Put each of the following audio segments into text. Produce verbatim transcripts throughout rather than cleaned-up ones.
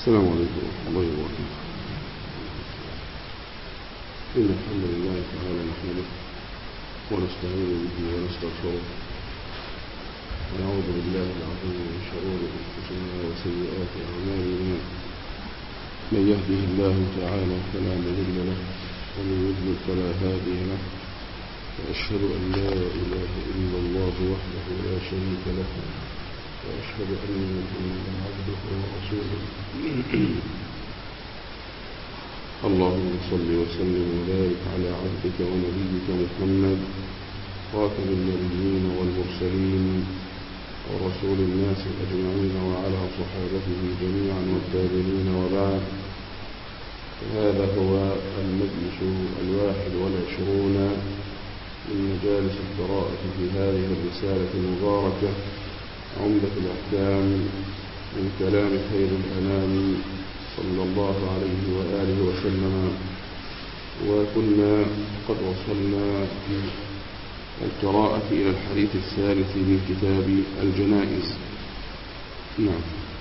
السلام عليكم ورحمة الله وبركاته. إن الحمد لله تعالى نحمده ونستعين به ونستغفره ونعوذ بالله العظيم من شرور أنفسنا وسيئات أعمالنا. من يهده الله تعالى فلا مضل له ومن يضلل فلا هادي له، وأشهد أن لا إله إلا الله وحده لا شريك له، وأشهد أن محمدا عبده ورسوله. اللهم صل وسلم وبارك على عبدك ونبيك محمد خاتم النبيين والمرسلين ورسول الناس أجمعين، وعلى صحابته جميعا والتابعين، وبعد. هذا هو المجلس الواحد والعشرون من مجالس القراءة في هذه الرسالة المباركة عمدة الأحكام من كلام خير الأنام صلى الله عليه وآله وسلم. وكنا قد وصلنا في القراءة إلى الحديث الثالث من كتاب الجنائز. نعم.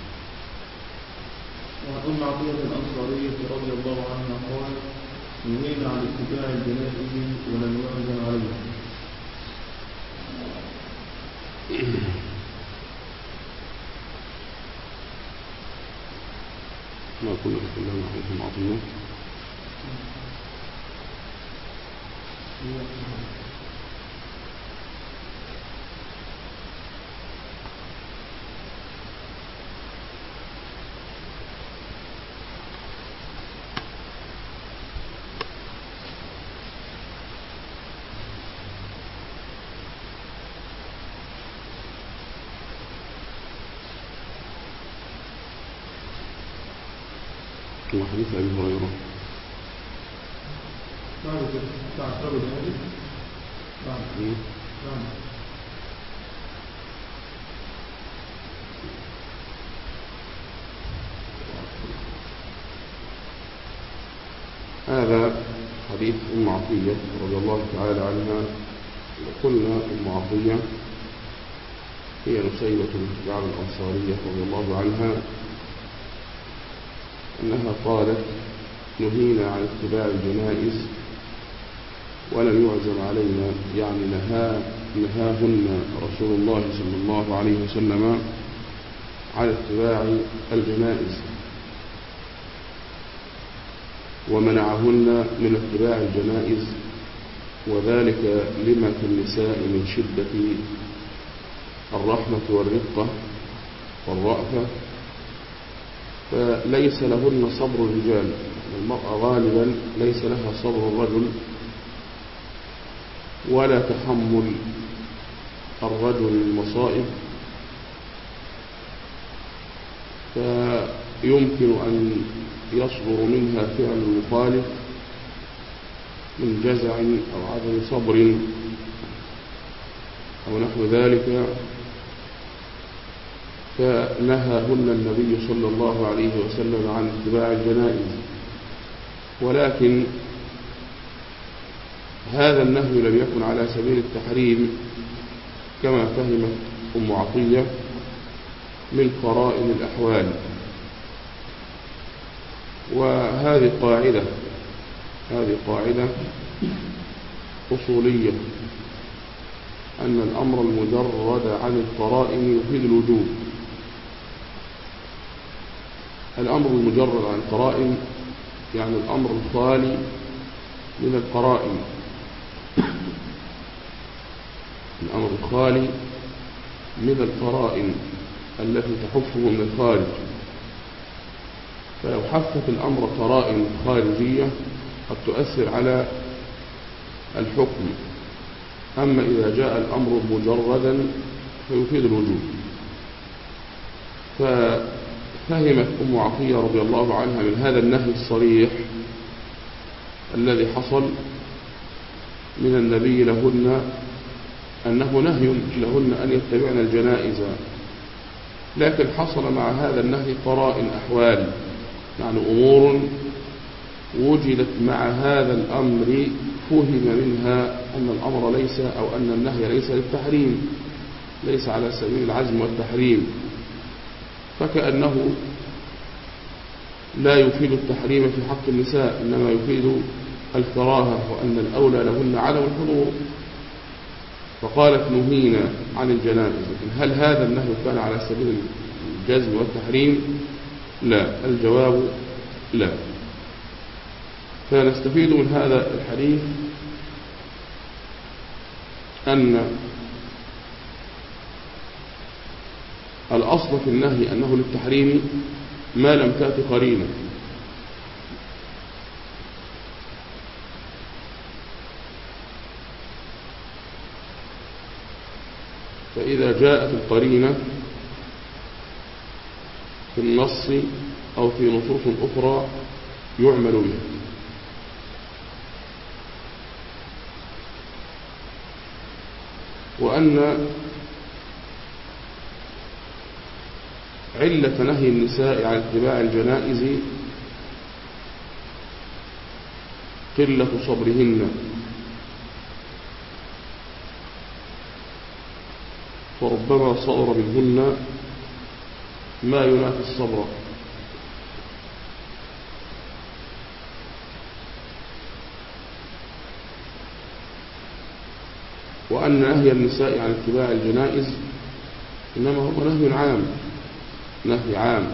وعن عطية الأنصارية رضي الله عنها قال: نهينا عن اتباع الجنائز ولم يعزم عليها. ما كنا نتكلم عن ابن عطية. وحديث أبي هريرة هذا حديث أم عطية رضي الله تعالى عنها. قلنا أم عطية هي نسيبة بعض الأنصارية رضي الله عنها، أنها قالت: نهينا عن اتباع الجنائز ولم يعزم علينا، يعني نهى نهاهن رسول الله صلى الله عليه وسلم عن اتباع الجنائز ومنعهن من اتباع الجنائز، وذلك لما في النساء من شدة الرحمة والرقة والرأفة، فليس لهن صبر الرجال. المرأة غالبا ليس لها صبر الرجل ولا تحمل الرجل المصائب، فيمكن أن يصبر منها فعل المخالف من جزع أو عدم صبر أو نحو ذلك، فنهاهن النبي صلى الله عليه وسلم عن اتباع الجنائز. ولكن هذا النهي لم يكن على سبيل التحريم كما فهمت أم عطية من قرائن الأحوال. وهذه قاعدة هذه قاعدة أصولية، أن الأمر المجرد عن القرائن يفيد الوجوب. الأمر المجرد عن القرائن يعني الأمر الخالي من القرائن، الأمر الخالي من القرائن التي تحفه من الخارج. فلو حفت الأمر قرائن خارجية قد تؤثر على الحكم، أما إذا جاء الأمر مجردا فيفيد الوجوب. ففهمت أم عطية رضي الله عنها من هذا النهي الصريح الذي حصل من النبي لهن أنه نهي لهن أن يتبعن الجنائز، لكن حصل مع هذا النهي قرائن أحوال، يعني أمور وجدت مع هذا الأمر فهم منها أن الأمر ليس أو أن النهي ليس للتحريم، ليس على سبيل العزم والتحريم. فكأنه لا يفيد التحريم في حق النساء، إنما يفيد الكراهة، وأن الأولى لهن عدم الحضور. فقالت نهينا عن الجنائز. لكن هل هذا النهي كان على سبيل الجزم والتحريم؟ لا، الجواب لا. فنستفيد من هذا الحديث أن الأصل في النهي أنه للتحريم ما لم تأتي قرينة. فإذا جاءت القرينة في النص أو في نصوص أخرى يعمل بها. وأن علة نهي النساء عن اتباع الجنائز قلة صبرهن، فربما صدر منهن ما ينافي الصبر. وأن نهي النساء عن اتباع الجنائز إنما هو نهي عام، نهي عام،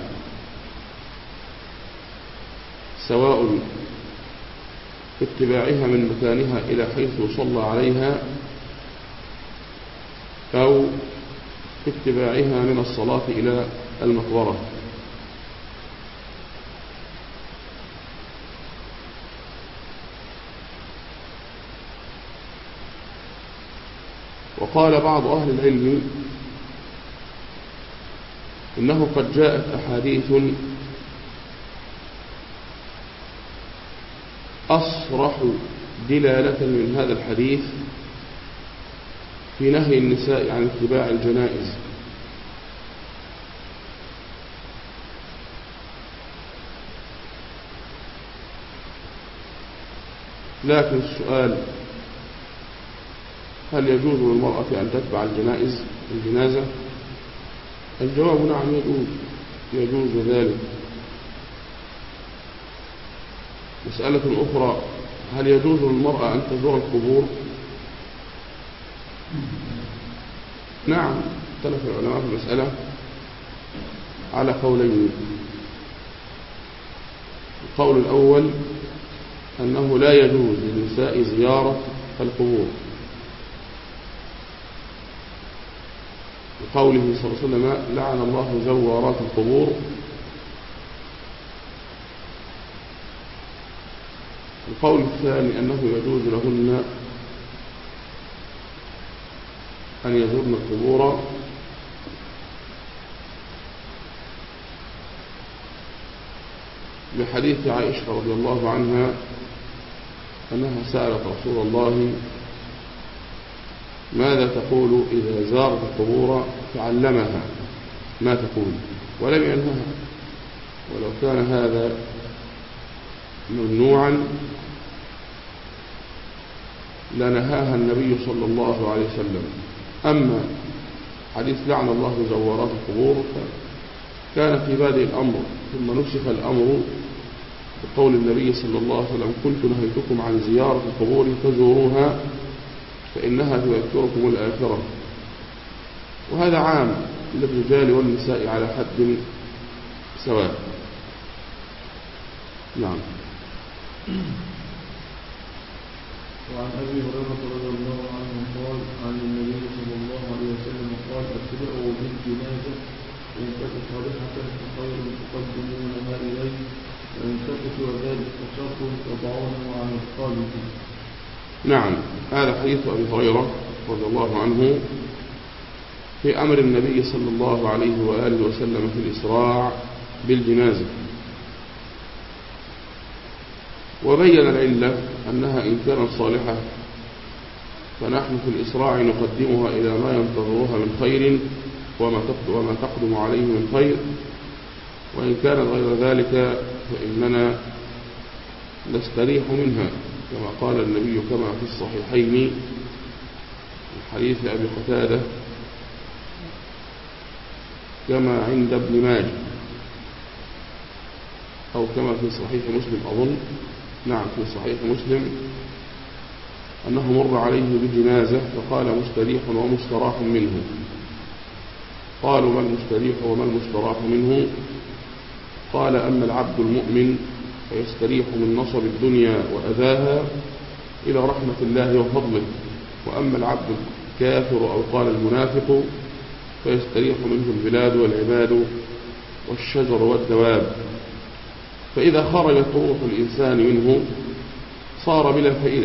سواء اتباعها من مكانها إلى حيث يصلى عليها أو اتباعها من الصلاة إلى المقبرة. وقال بعض أهل العلم إنه قد جاءت أحاديث أصرح دلالة من هذا الحديث في نهي النساء عن اتباع الجنائز. لكن السؤال: هل يجوز للمرأة أن تتبع الجنائز الجنازة؟ الجواب نعم، يجوز يجوز ذلك. مسألة أخرى: هل يجوز للمرأة أن تزور القبور؟ نعم، اختلف العلماء في المسألة على قولين. القول الأول أنه لا يجوز للنساء زيارة القبور، لقوله صلى الله عليه وسلم: لعن الله زوارات القبور. القول الثاني أنه يجوز لهن أن يزورن القبور بحديث عائشة رضي الله عنها أنها سألت رسول الله: ماذا تقول إذا زارت القبور؟ فعلمها ما تقول ولم ينهها. ولو كان هذا ممنوعا لنهاها النبي صلى الله عليه وسلم. أما حديث لعن الله زوارات القبور كان في بادئ الأمر، ثم نسخ الأمر بقول النبي صلى الله عليه وسلم: كنت نهيتكم عن زيارة القبور فزوروها فإنها تذكركم الآخرة. وهذا عام للرجال والنساء على حد سواء. نعم. وعن أبي هريرة رضي الله عنه قال: عن النبي صلى الله عليه وسلم قال: اتبعوا بالجنازة، إن تك صالحة فخير تقدمونها إليه، وإن تك سوى ذلك فشر تضعونه عن الخالق. نعم، هذا حديث أبي هريرة رضي الله عنه في أمر النبي صلى الله عليه وآله وسلم في الإسراع بالجنازة. وبين العلة أنها إن كانت صالحة فنحن في الإسراع نقدمها إلى ما ينتظرها من خير وما تقدم عليه من خير، وإن كانت غير ذلك فإننا نستريح منها، كما قال النبي كما في الصحيحين من حديث أبي قتادة كما عند ابن ماجه: أو كما في صحيح مسلم أظن، نعم في صحيح مسلم، أنه مر عليه بجنازة فقال مستريح ومستراح منه. قالوا ما المستريح وما المستراح منه؟ قال أما العبد المؤمن فيستريح من نصب الدنيا وأذاها إلى رحمة الله وفضله، وأما العبد الكافر أو قال المنافق فيستريح منه البلاد والعباد والشجر والدواب، فإذا خرجت روح الإنسان منه صار بلا فائدة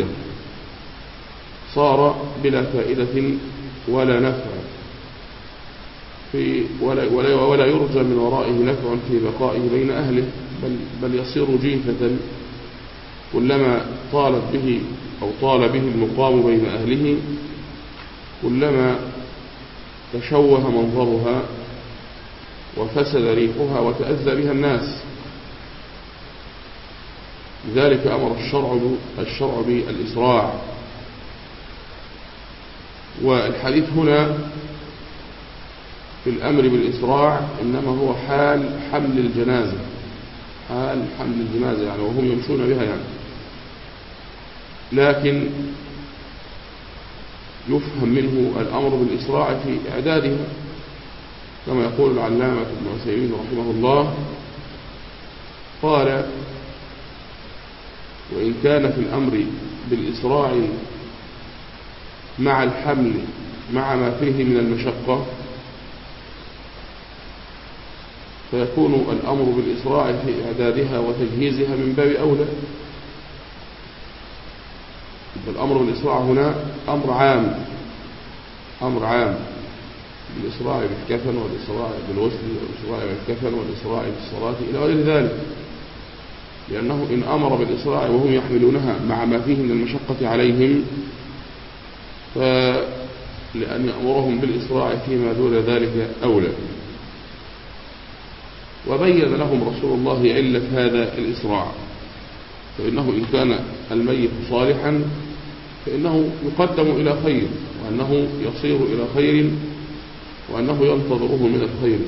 صار بلا فائدة ولا نفع في ولا, ولا, ولا يرجى من ورائه نفع في بقائه بين أهله، بل, بل يصير جيفة كلما طالت به أو طال به المقام بين أهله كلما تشوه منظرها وفسد ريحها وتأذى بها الناس. لذلك أمر الشرع الشرع بالإسراع. والحديث هنا في الأمر بالإسراع إنما هو حال حمل الجنازة، حال حمل الجنازة يعني وهم يمشون بها يعني، لكن يفهم منه الأمر بالإسراع في إعدادها كما يقول العلامة ابن عثيمين رحمه الله، قال وإن كان في الأمر بالإسراع مع الحمل مع ما فيه من المشقة فيكون الأمر بالإسراع في إعدادها وتجهيزها من باب أولى. الأمر بالإسراع هنا أمر عام أمر عام بالإسراع بالكفن والإسراع بالغسل والإسراع بالكفن والإسراع بالصلاة إلى غير ذلك، لأنه إن أمر بالإسراع وهم يحملونها مع ما فيه من المشقة عليهم فلأن يأمرهم بالإسراع فيما دون ذلك أولى. وبين لهم رسول الله علة هذا الإسراع، فإنه إن كان الميت صالحا فإنه يقدم إلى خير، وأنه يصير إلى خير، وأنه ينتظره من الخير،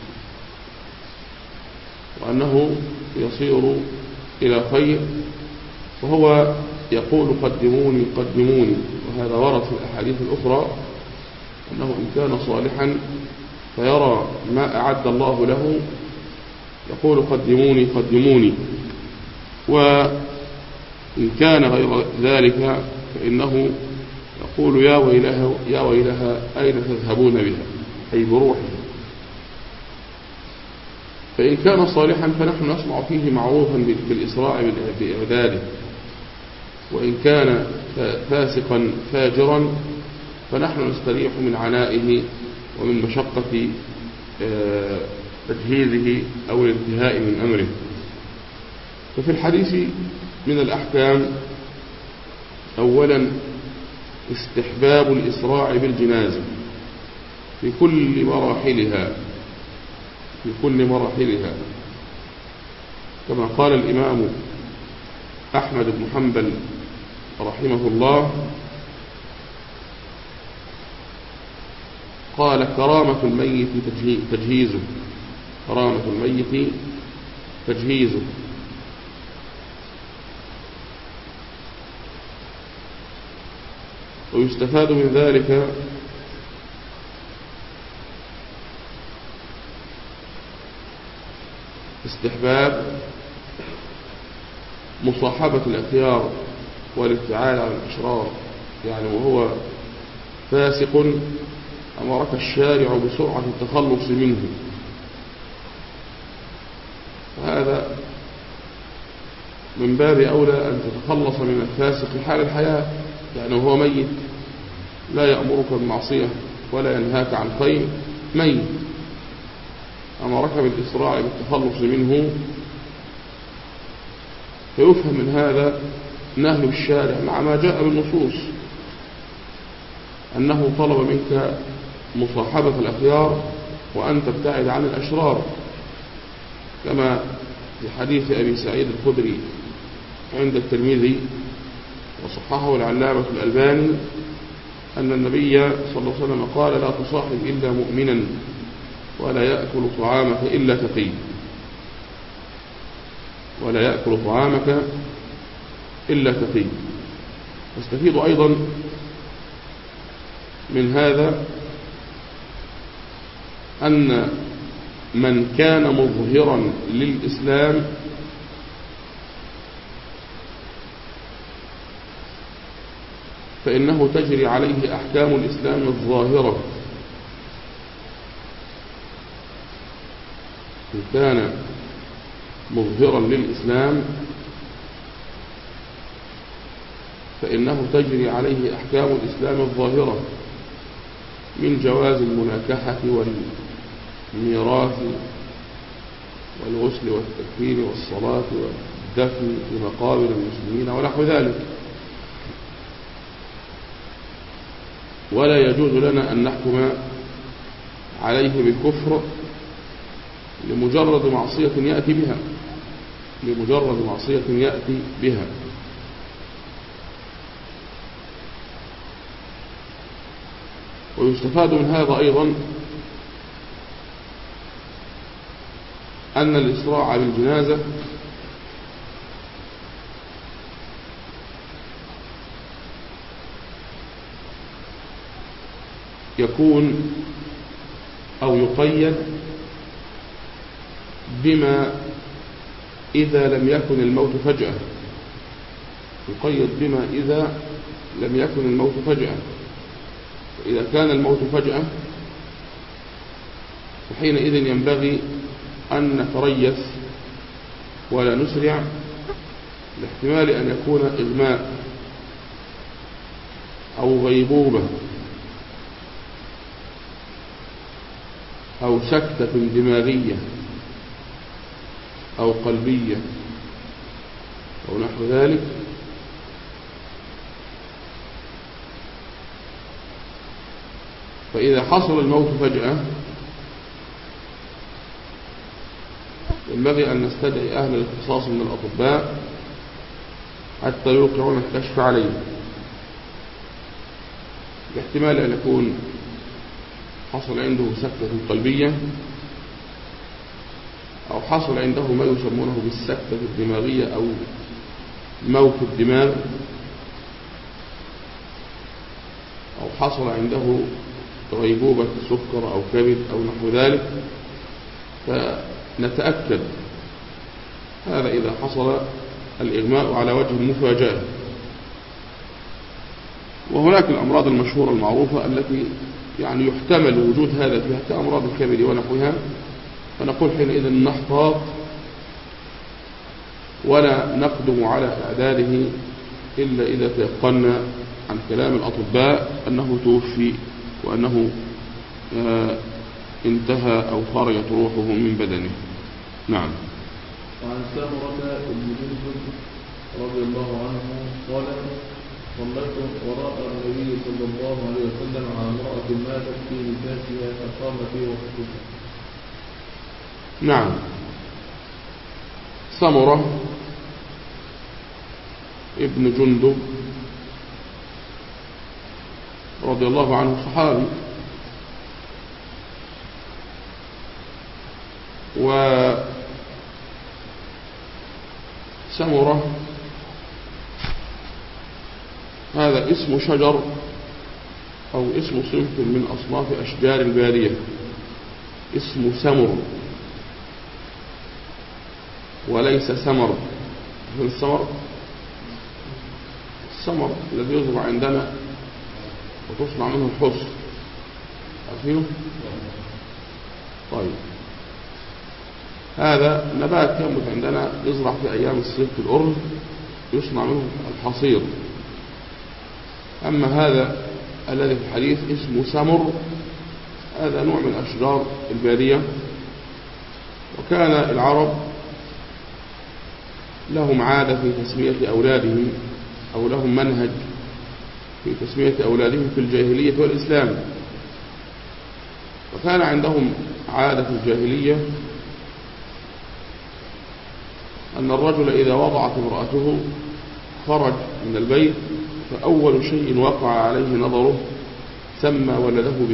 وأنه يصير إلى خير، وهو يقول قدموني قدموني. وهذا ورد في الأحاديث الأخرى أنه إن كان صالحا فيرى ما أعد الله له يقول قدموني قدموني، وإن كان غير ذلك فإنه يقول يا ويلها يا ويلها أين تذهبون بها، أي بروحه. فإن كان صالحا فنحن نسمع فيه معروفا بالإسراع بإعداده، وإن كان فاسقا فاجرا فنحن نستريح من عنائه ومن مشقة تجهيزه أو الانتهاء من أمره. ففي الحديث من الأحكام أولا استحباب الإسراع بالجنازة في كل مراحلها في كل مراحلها كما قال الإمام أحمد بن حنبل رحمه الله، قال كرامة الميت تجهيزه كرامة الميت تجهيزه ويستفاد من ذلك استحباب مصاحبة الأخيار والابتعاد عن الأشرار، يعني وهو فاسق أمرك الشارع بسرعة التخلص منه، وهذا من باب أولى أن تتخلص من الفاسق حال الحياة، يعني وهو ميت لا يأمرك بالمعصية ولا ينهاك عن خير، ميت أمرك بالإسراع بالتخلص منه، فيفهم من هذا نهي الشارع مع ما جاء بالنصوص أنه طلب منك مصاحبة الأخيار وأن تبتعد عن الأشرار، كما في حديث أبي سعيد الخدري عند الترمذي وصححه العلامة الألباني أن النبي صلى الله عليه وسلم قال لا تصاحب إلا مؤمنا ولا يأكل طعامك إلا تقي. ولا يأكل طعامك إلا تقي. نستفيد أيضا من هذا أن من كان مظهرا للإسلام فإنه تجري عليه أحكام الإسلام الظاهرة. إن كان مظهرا للإسلام فإنه تجري عليه أحكام الإسلام الظاهرة من جواز المناكحة والميراث والغسل والتكفير والصلاة والدفن في مقابر المسلمين ونحو ذلك. ولا يجوز لنا أن نحكم عليه بالكفر لمجرد معصية يأتي بها لمجرد معصية يأتي بها ويستفاد من هذا أيضا أن الإسراع بالجنازة يكون أو يقيد بما إذا لم يكن الموت فجأة يقيد بما إذا لم يكن الموت فجأة. إذا كان الموت فجأة فحينئذ ينبغي أن نتريث ولا نسرع لاحتمال أن يكون إغماء أو غيبوبة أو سكتة دماغية أو قلبية أو نحو ذلك. فإذا حصل الموت فجأة ينبغي أن نستدعي أهل الاختصاص من الأطباء حتى يوقعون الكشف عليه باحتمال أن يكون حصل عنده سكتة قلبية أو حصل عنده ما يسمونه بالسكتة الدماغية أو موت الدماغ أو حصل عنده غيبوبة سكر أو كبد أو نحو ذلك. فنتأكد هذا إذا حصل الإغماء على وجه المفاجأة. وهناك الأمراض المشهورة المعروفة التي يعني يحتمل وجود هذا فيها كأمراض الكبد ونحوها، فنقول حينئذ نحتاط ولا نقدم على إعداده إلا إذا تيقنا عن كلام الأطباء أنه توفي وأنه آه انتهى أو خرجت روحه من بدنه. نعم. وعن سامرة بن جندب رضي الله عنه قال صليت وراء النبي صلى الله عليه وسلم على امرأة ماتت في نفاسها فقام في وقتها. نعم. سامرة ابن جندب رضي الله عنه صحابي، وسمرة هذا اسم شجر أو اسم صنف من أصناف أشجار البادية، اسم سمر وليس سمر. السمر السمر الذي يزرع عندنا وتصنع منه الحصى، عارفينه؟ طيب، هذا نبات ينبت عندنا يزرع في أيام الصيف في الأرز يصنع منه الحصير. أما هذا الذي في الحديث اسمه سمر، هذا نوع من أشجار البادية. وكان العرب لهم عادة في تسمية أولادهم أو لهم منهج في تسمية أولادهم في الجاهلية والإسلام. وكان عندهم عادة الجاهلية أن الرجل إذا وضعت امرأته خرج من البيت فأول شيء وقع عليه نظره سمى ولده به.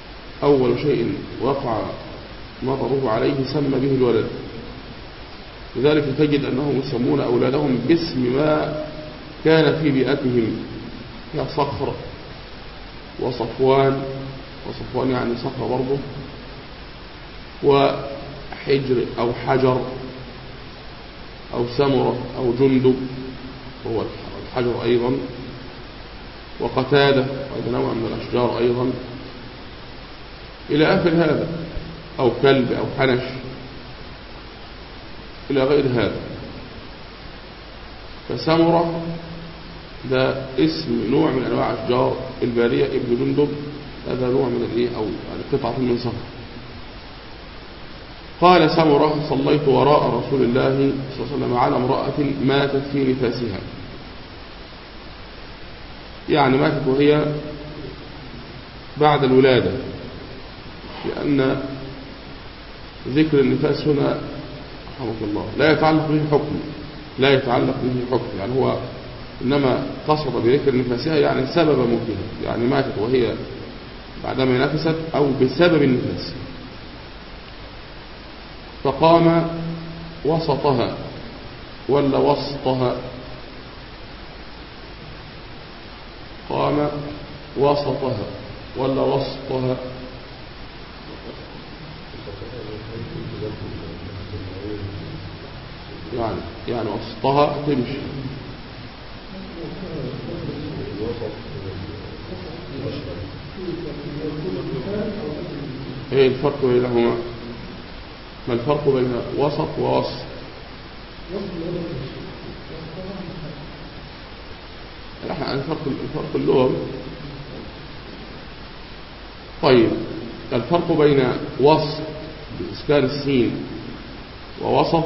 أول شيء وقع نظره عليه سمى به الولد. لذلك تجد أنهم يسمون أولادهم باسم ما كان في بيئتهم كصخر وصفوان، وصفوان يعني صخر برضه، وحجر أو حجر أو سمرة أو جندب وهو الحجر أيضا، وقتادة وهذا نوع من الأشجار أيضا إلى آخر هذا، أو كلب أو حنش إلى غير هذا. فسمرة ده اسم نوع من أنواع أشجار البارية. ابن جندب هذا نوع من الإيه أو يعني قطعة من صخر. قال سمرة صليت وراء رسول الله صلى الله عليه وسلم على امرأة ماتت في نفاسها، يعني ماتت وهي بعد الولادة، لأن ذكر النفاس هنا رحمه الله لا يتعلق به حكم، لا يتعلق به حكم، يعني هو إنما قصد بذكر نفاسها يعني سبب موتها، يعني ماتت وهي بعدما نفست أو بسبب النفاس. فقام وسطها ولا وسطها؟ قام وسطها ولا وسطها؟ يعني يعني وسطها تمشي. ايه الفرق بينهما؟ ما الفرق بين وسط ووسط؟ احنا الفرق الفرق اللغوي. طيب الفرق بين وسط بإسكان السين ووسط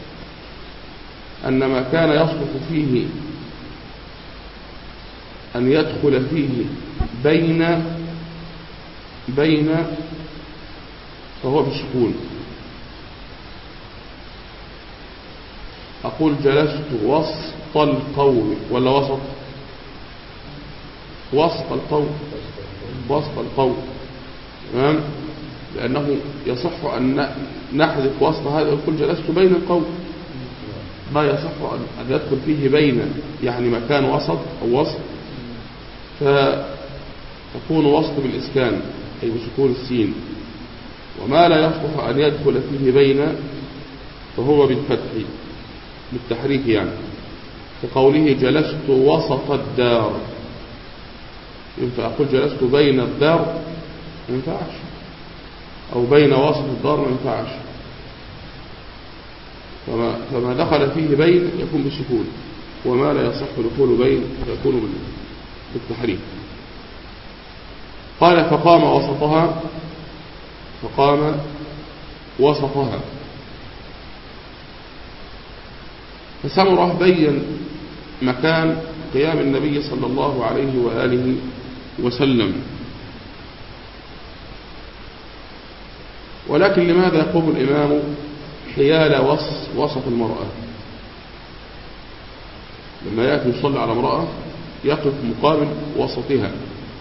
أن ما كان يصلح فيه أن يدخل فيه بين بين فهو بالسكون. أقول جلست وسط القوم ولا وسط؟ وسط القوم، وسط القوم، تمام؟ لأنه يصح أن نحذف وسط هذا ويقول جلست بين القوم، ما يصح أن يدخل فيه بين يعني مكان وسط أو وسط، فتكون وسط بالإسكان أي بسكون السين. وما لا يصح أن يدخل فيه بين فهو بالفتح بالتحريك، يعني كقوله جلست وسط الدار، ينفع أقول جلست بين الدار؟ ما ينفعش، أو بين وسط الدار ما ينفعش. فما, فما دخل فيه بين يكون بالسكون، وما لا يصح دخول بين يكون بالتحريك. قال فقام وسطها، فقام وسطها. فسمره بين مكان قيام النبي صلى الله عليه وآله وسلم. ولكن لماذا يقوم الإمام حيال وسط المرأة؟ لما يأتي يصلي على امرأة يقف مقابل وسطها،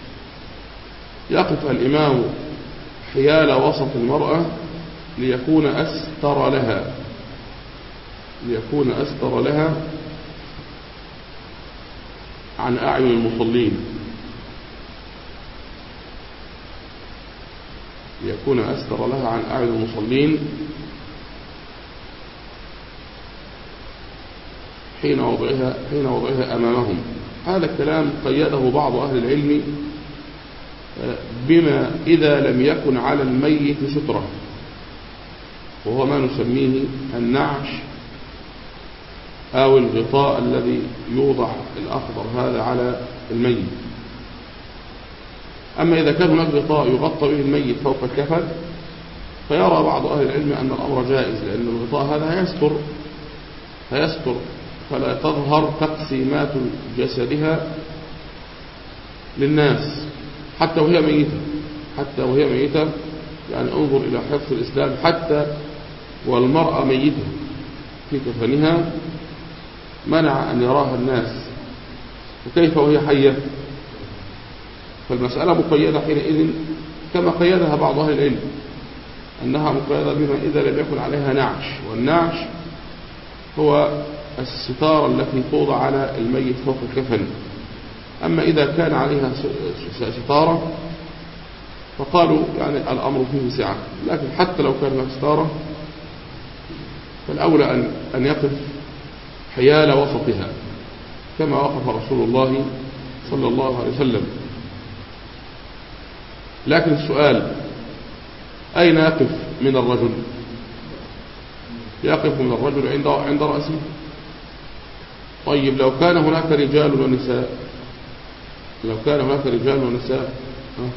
يقف الإمام حيال وسط المرأة ليكون أستر لها، ليكون أستر لها عن أعين المصلين، ليكون أستر لها عن أعين المصلين حين وضعها حين وضعها أمامهم. هذا الكلام قيده بعض أهل العلم بما إذا لم يكن على الميت سترة، وهو ما نسميه النعش أو الغطاء الذي يوضع الأخضر هذا على الميت. أما إذا كان هناك غطاء يغطى به الميت فوق الكفن فيرى بعض أهل العلم أن الأمر جائز، لأن الغطاء هذا هيستر هيستر فلا تظهر تقسيمات جسدها للناس حتى وهي ميتة، حتى وهي ميتة. يعني انظر إلى حفظ الإسلام، حتى والمرأة ميتة في كفنها منع أن يراها الناس، وكيف وهي حية؟ فالمسألة مقيدة حينئذ كما قيدها بعض أهل العلم، أنها مقيدة بما إذا لم يكن عليها نعش، والنعش هو الستارة التي توضع على الميت فوق الكفن. أما إذا كان عليها ستارة فقالوا يعني الأمر فيه سعة، لكن حتى لو كان فيها ستارة فالأولى أن أن يقف حيال وسطها كما وقف رسول الله صلى الله عليه وسلم. لكن السؤال أين يقف من الرجل؟ يقف من الرجل عند عند رأسه. طيب لو كان هناك رجال ونساء، لو كان هناك رجال ونساء ها؟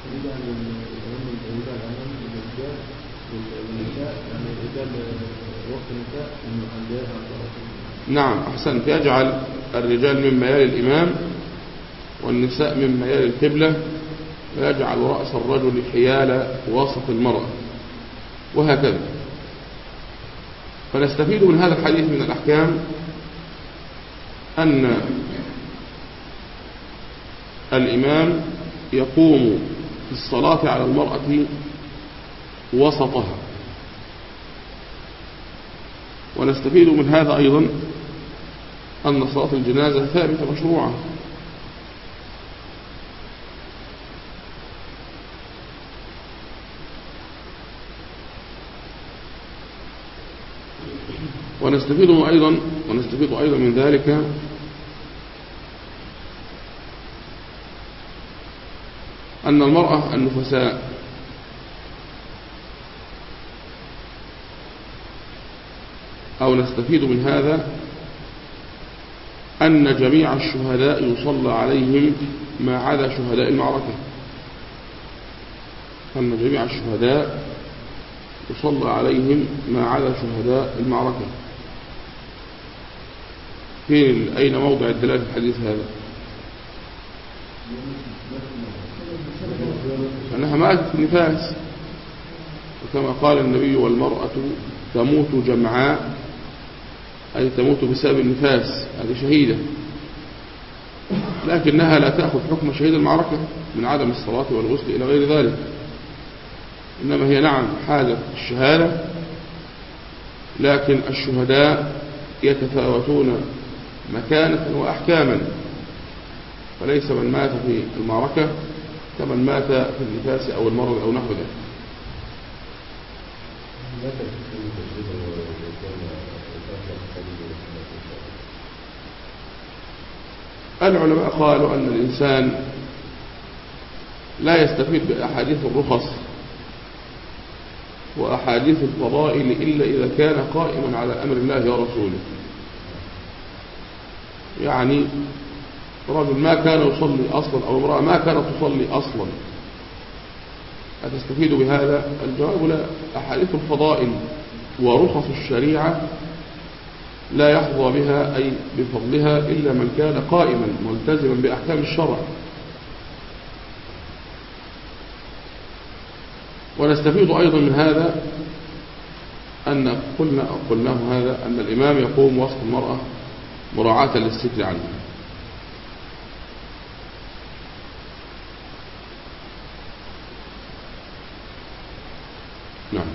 نعم أحسنت، يجعل الرجال مما يلي الإمام والنساء مما يلي القبلة، ويجعل رأس الرجل حيال وسط المرأة، وهكذا. فنستفيد من هذا الحديث من الأحكام أن الإمام يقوم في الصلاة على المرأة وسطها. ونستفيد من هذا أيضا أن صلاة الجنازة ثابتة مشروعة. ونستفيد أيضا ونستفيد أيضا من ذلك أن المرأة النفساء أو نستفيد من هذا أن جميع الشهداء يصلى عليهم ما عدا شهداء المعركة، أن جميع الشهداء يصلى عليهم ما عدا شهداء المعركة. فين أين موضع الدلالة في الحديث هذا؟ أنها ماتت في النفاس، وكما قال النبي والمرأة تموت جمعاء، أي تموت بسبب النفاس، هذه شهيدة، لكنها لا تأخذ حكم شهيد المعركة من عدم الصلاة والغسل إلى غير ذلك، إنما هي نعم حالة الشهادة، لكن الشهداء يتفاوتون مكانة وأحكاما، فليس من مات في المعركة كمن مات في النفاس أو المرض أو نحو ذلك. العلماء قالوا أن الإنسان لا يستفيد بأحاديث الرخص وأحاديث الفضائل إلا إذا كان قائما على أمر الله ورسوله. يعني رجل ما كان يصلي أصلا أو امرأة ما كانت تصلي أصلا، أتستفيد بهذا؟ الجواب لا. أحاديث الفضائل ورخص الشريعة لا يحظى بها أي بفضلها إلا من كان قائما ملتزما بأحكام الشرع. ونستفيد أيضا من هذا أن قلنا قلناه هذا أن الإمام يقوم وسط المرأة مراعاة للستر عنها. نعم.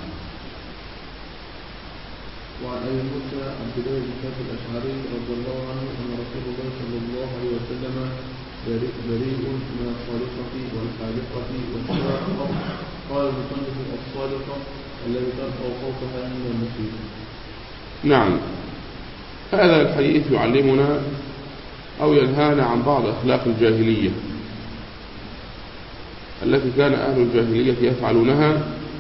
وعن أبي موسى عبد الله بن كعب الأشعري رضي الله عنه أن رسول الله صلى الله عليه وسلم بريء من الصالقة والحالقة والشاقة. قال المصنف الصالقة الذي ترفع فوقها من المصيبة. نعم، هذا الحديث يعلمنا أو ينهانا عن بعض أخلاق الجاهلية التي كان أهل الجاهلية يفعلونها،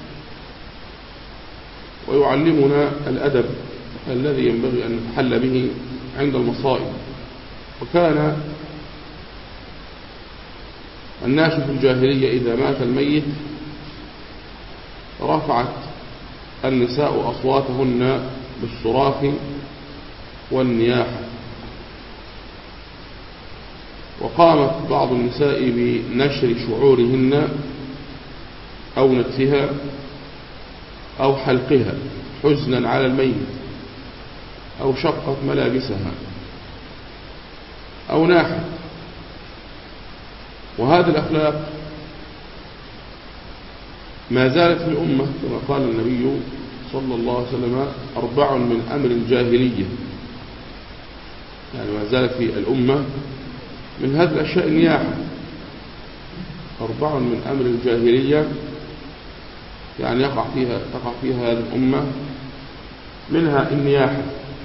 ويعلمنا الأدب الذي ينبغي أن نتحلى به عند المصائب. وكان الناس في الجاهلية إذا مات الميت رفعت النساء أصواتهن بالصراخ والنياحة، وقامت بعض النساء بنشر شعورهن أو نتفها أو حلقها حزنا على الميت، أو شقت ملابسها أو ناحت. وهذه الأخلاق ما زالت في الأمة كما قال النبي صلى الله عليه وسلم أربع من أمر الجاهلية، يعني ما زالت في الأمة من هذه الأشياء النياحة. أربع من أمر الجاهلية يعني يقع فيها تقع فيها هذه الأمة، منها النياحة.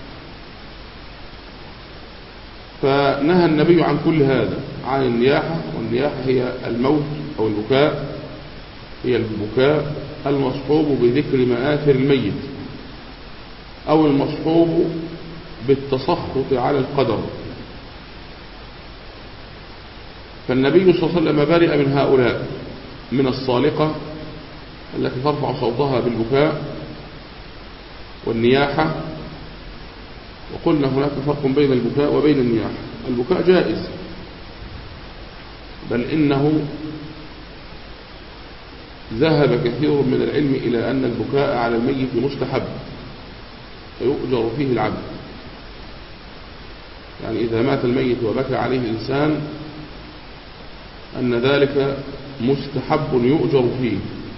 فنهى النبي عن كل هذا، عن النياحة. والنياحة هي الموت أو البكاء، هي البكاء المصحوب بذكر مآثر الميت، أو المصحوب بالتسخط على القدر. فالنبي صلى الله عليه وسلم برئ من هؤلاء، من الصالقة التي ترفع صوتها بالبكاء والنياحة. وقلنا هناك فرق بين البكاء وبين النياحة. البكاء جائز، بل إنه ذهب كثير من العلم إلى أن البكاء على الميت مستحب فيؤجر فيه العبد. يعني إذا مات الميت وبكى عليه الإنسان أن ذلك مستحب يؤجر فيه،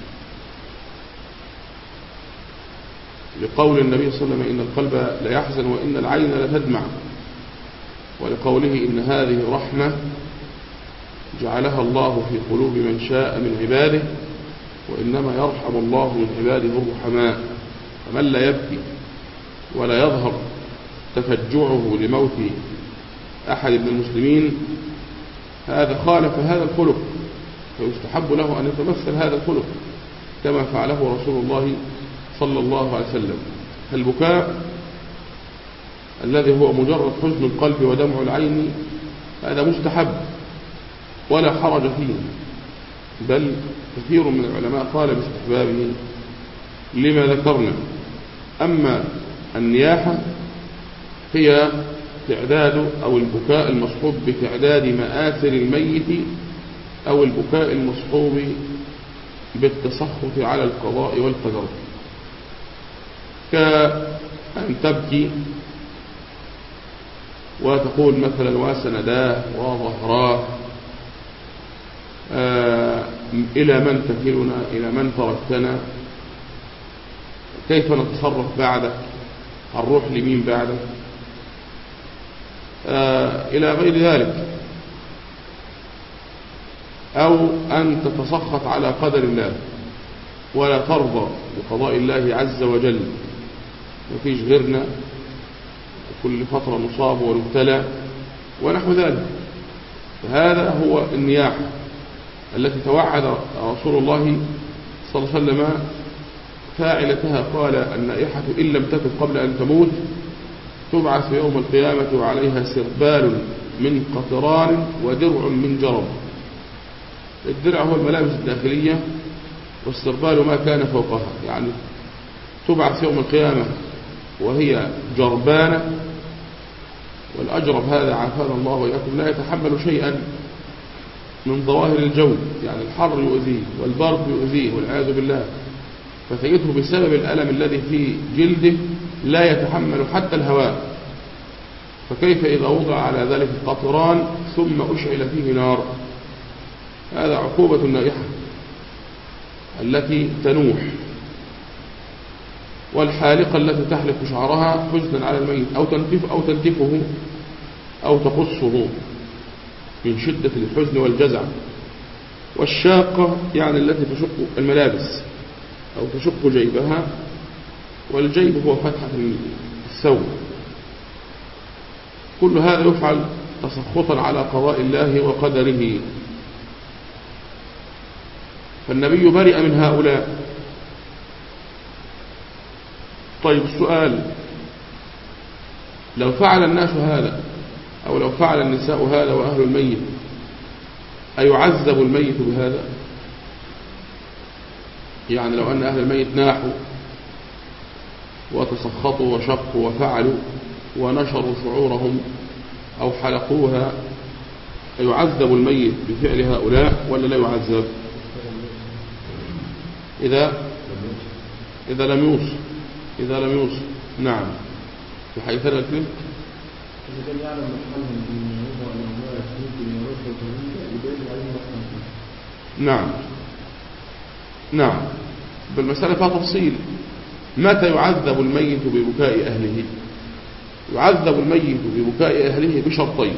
لقول النبي صلى الله عليه وسلم إن القلب لا يحزن وإن العين لا تدمع، ولقوله إن هذه رحمة جعلها الله في قلوب من شاء من عباده، وإنما يرحم الله من عباده الرحماء. فمن لا يبكي ولا يظهر تفجعه لموت أحد من المسلمين هذا خالف هذا الخلق، فيستحب له أن يتمثل هذا الخلق كما فعله رسول الله صلى الله عليه وسلم. البكاء الذي هو مجرد حزن القلب ودمع العين هذا مستحب ولا حرج فيه، بل كثير من العلماء قال باستحبابه لما ذكرنا. أما النياحة هي تعداد أو البكاء المصحوب بتعداد مآثر الميت، أو البكاء المصحوب بالتسخط على القضاء والقدر، كأن تبكي وتقول مثلا وسنداه وظهراه آه إلى من تكلنا، إلى من تركتنا، كيف نتصرف بعدك، هنروح لمين بعدك، آه إلى غير ذلك. أو أن تتسخط على قدر الله ولا ترضى بقضاء الله عز وجل، مفيش غيرنا، كل فترة مصاب ونبتلى ونحو ذلك. فهذا هو النياحة التي توعد رسول الله صلى الله عليه وسلم فاعلتها. قال النائحة إن لم تكن قبل أن تموت تبعث يوم القيامة وعليها سربال من قطران ودرع من جرب. الدرع هو الملابس الداخلية، والسربال ما كان فوقها، يعني تبعث يوم القيامة وهي جربانة. والأجرب هذا عافانا الله وإياكم لا يتحمل شيئا من ظواهر الجو، يعني الحر يؤذيه والبرد يؤذيه والعياذ بالله، فتجده بسبب الألم الذي في جلده لا يتحمل حتى الهواء. فكيف إذا وضع على ذلك القطران ثم أشعل فيه نار؟ هذا عقوبة النائحة التي تنوح. والحالقة التي تحلق شعرها حزنا على الميت، أو تنتف أو تنتفه أو تقصه من شدة الحزن والجزع. والشاقة يعني التي تشق الملابس أو تشق جيبها، والجيب هو فتحة الثوب. كل هذا يفعل تسخطا على قضاء الله وقدره. فالنبي برئ من هؤلاء. طيب السؤال، لو فعل الناس هذا أو لو فعل النساء هذا وأهل الميت أيعذب الميت بهذا؟ يعني لو أن أهل الميت ناحوا وتسخطوا وشقوا وفعلوا ونشروا شعورهم أو حلقوها، أيعذب الميت بفعل هؤلاء ولا لا يعذب؟ إذا إذا لم يوصل إذا لم يوصل نعم. في حيث أنا الكلمة إذا كان يعلم محلهم أن هو أنه يكون من رشد ويبين عليه رحمة. نعم نعم. بالمسألة فيها تفصيل. متى يعذب الميت ببكاء أهله؟ يعذب الميت ببكاء أهله بشرطين.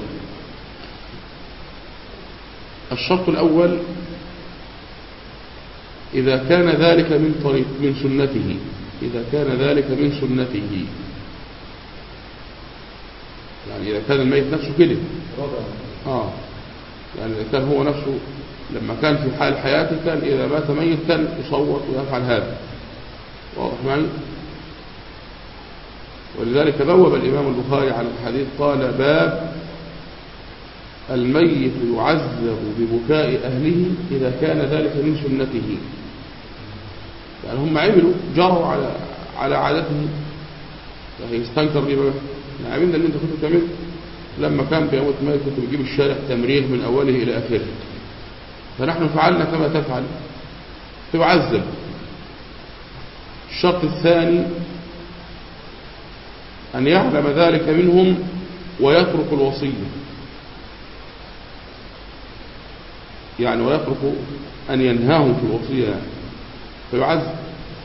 الشرط الأول إذا كان ذلك من طريق من سنته، إذا كان ذلك من سنته، يعني إذا كان الميت نفسه كده آه يعني إذا كان هو نفسه لما كان في حال حياته كان إذا مات ميت كان يصوت ويفعل هذا، واضح معي؟ ولذلك بوب الإمام البخاري على الحديث قال باب الميت يعذب ببكاء أهله إذا كان ذلك من سنته. يعني هم عملوا جروا على على عادته، يستنكر لي بقى عملنا اللي انت كنت بتعمله لما كان بيموت ميت كنت بتجيب الشارع تمرير من أوله إلى آخره، فنحن فعلنا كما تفعل فيعذب. الشرط الثاني أن يعلم ذلك منهم ويترك الوصية، يعني ويترك أن ينهاهم في الوصية يعني فيعذب.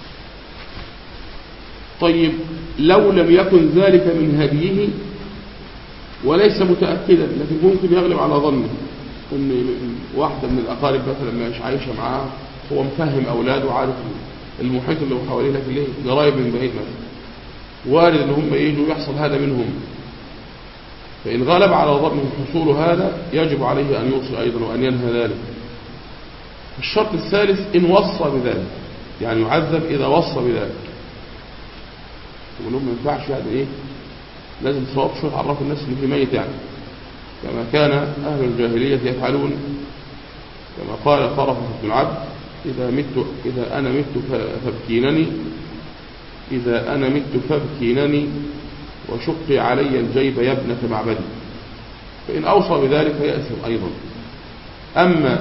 طيب لو لم يكن ذلك من هديه وليس متأكدا، لكن ممكن يغلب على ظنه ان واحدة من الأقارب مثلا مش عايشة معاه، هو مفهم أولاده وعارف المحيط اللي هو حواليه، لكن ليه قرايب من بعيد مثلا وارد ان هم يجوا يحصل هذا منهم، فإن غلب على ظنه حصول هذا يجب عليه أن يوصي أيضا وأن ينهى ذلك. الشرط الثالث إن وصى بذلك، يعني يعذب إذا وصى بذلك، ولهم ما ينفعش يعني إيه لازم تصواب شوية تعرفوا الناس اللي في ميت، يعني كما كان أهل الجاهلية يفعلون، كما قال طرفة بن العبد إذا مت إذا أنا مت فابكينني إذا أنا مت فابكينني وشقي علي الجيب يا ابنة معبدي، فإن أوصى بذلك يأثم أيضا. أما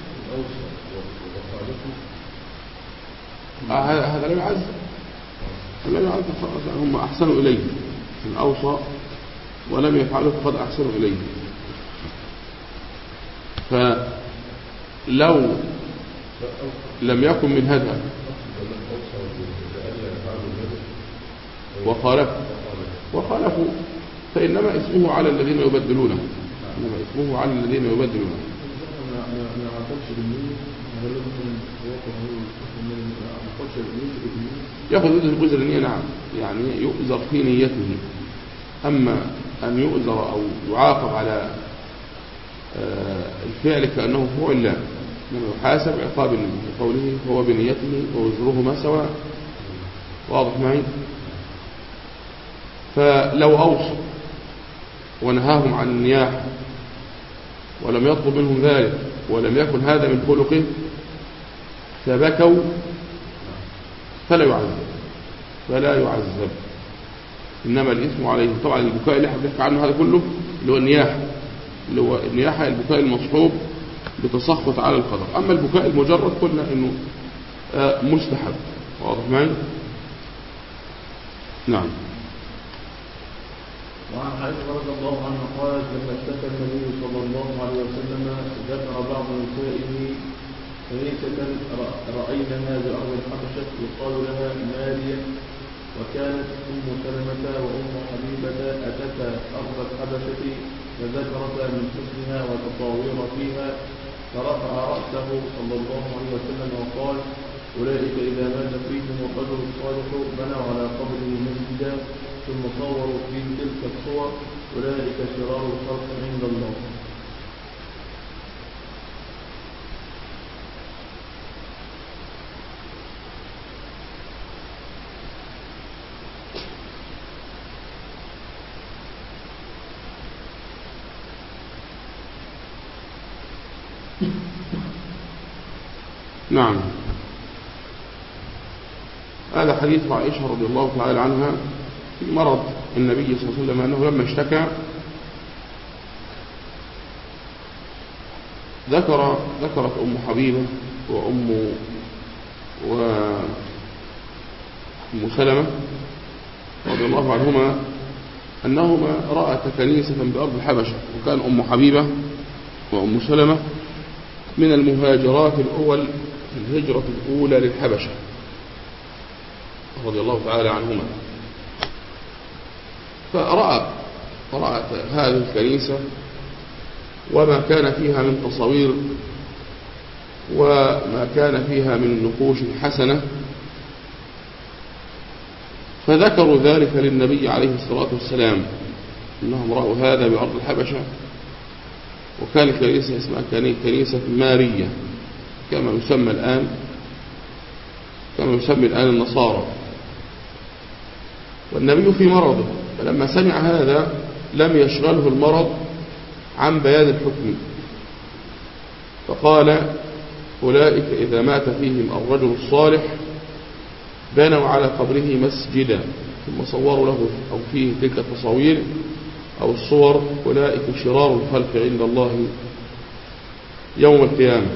هذا لا يعذب، لا يعذب خلاص، هم أحسنوا إليه، إن أوصى ولم يفعله فقد أحسنوا إليه. فلو لم يكن من هذا وخالفوا وخالفوا فإنما اسمه على الذين يبدلونه، إنما اسمه على الذين يبدلونه. يأخذ وزر النية، نعم، يعني يؤذر في نيته. أما أن يؤذر أو يعاقب على الفعل كأنه فعل لا، إنما يحاسب عقاب قوله هو بنيته ووزرهما سواء، واضح معي؟ فلو أوصى ونهاهم عن النياحة ولم يطلب منهم ذلك ولم يكن هذا من خلقه فبكوا فلا يعذب فلا يعذب إنما الإثم عليهم. طبعا البكاء اللي احنا بنحكي عنه هذا كله اللي هو النياحة، اللي هو النياحة البكاء المصحوب بتسخط على القدر. أما البكاء المجرد قلنا إنه مستحب، واضح معي؟ نعم. وعن عائشة رضي الله عنها قالت لما اشتكى النبي صلى الله عليه وسلم ذكر بعض نسائه كنيسة رأينها بأرض الحبشة يقال لها ماريا، وكانت أم سلمة وأم حبيبة أتتا أرض الحبشة فذكرتا من حسنها وتطاوير فيها، فرفع رأسه صلى الله عليه وسلم وقال أولئك إذا مات فيهم الرجل الصالح بنوا على قبره مسجدا ثم صوروا فيه تلك الصور أولئك شرار الخلق عند الله. نعم. هذا حديث عائشة رضي الله تعالى عنها في مرض النبي صلى الله عليه وسلم، أنه لما اشتكى ذكر ذكرت أم حبيبة وأم وأم سلمة رضي الله عنهما أنهما رأتا كنيسة بأرض الحبشة، وكان أم حبيبة وأم سلمة من المهاجرات الأول في الهجرة الأولى للحبشة، رضي الله تعالى عنهما. فرأى رأت هذه الكنيسة وما كان فيها من تصوير وما كان فيها من نقوش حسنة، فذكروا ذلك للنبي عليه الصلاة والسلام، إنهم رأوا هذا بأرض الحبشة، وكان الكنيسة اسمها كنيسة مارية كما يسمى الآن كما يسمي الآن النصارى. والنبي في مرضه، فلما سمع هذا لم يشغله المرض عن بيان الحكم، فقال: أولئك إذا مات فيهم الرجل الصالح بنوا على قبره مسجدا، ثم صوروا له أو فيه تلك التصاوير أو الصور، أولئك شرار الخلق عند الله يوم القيامة.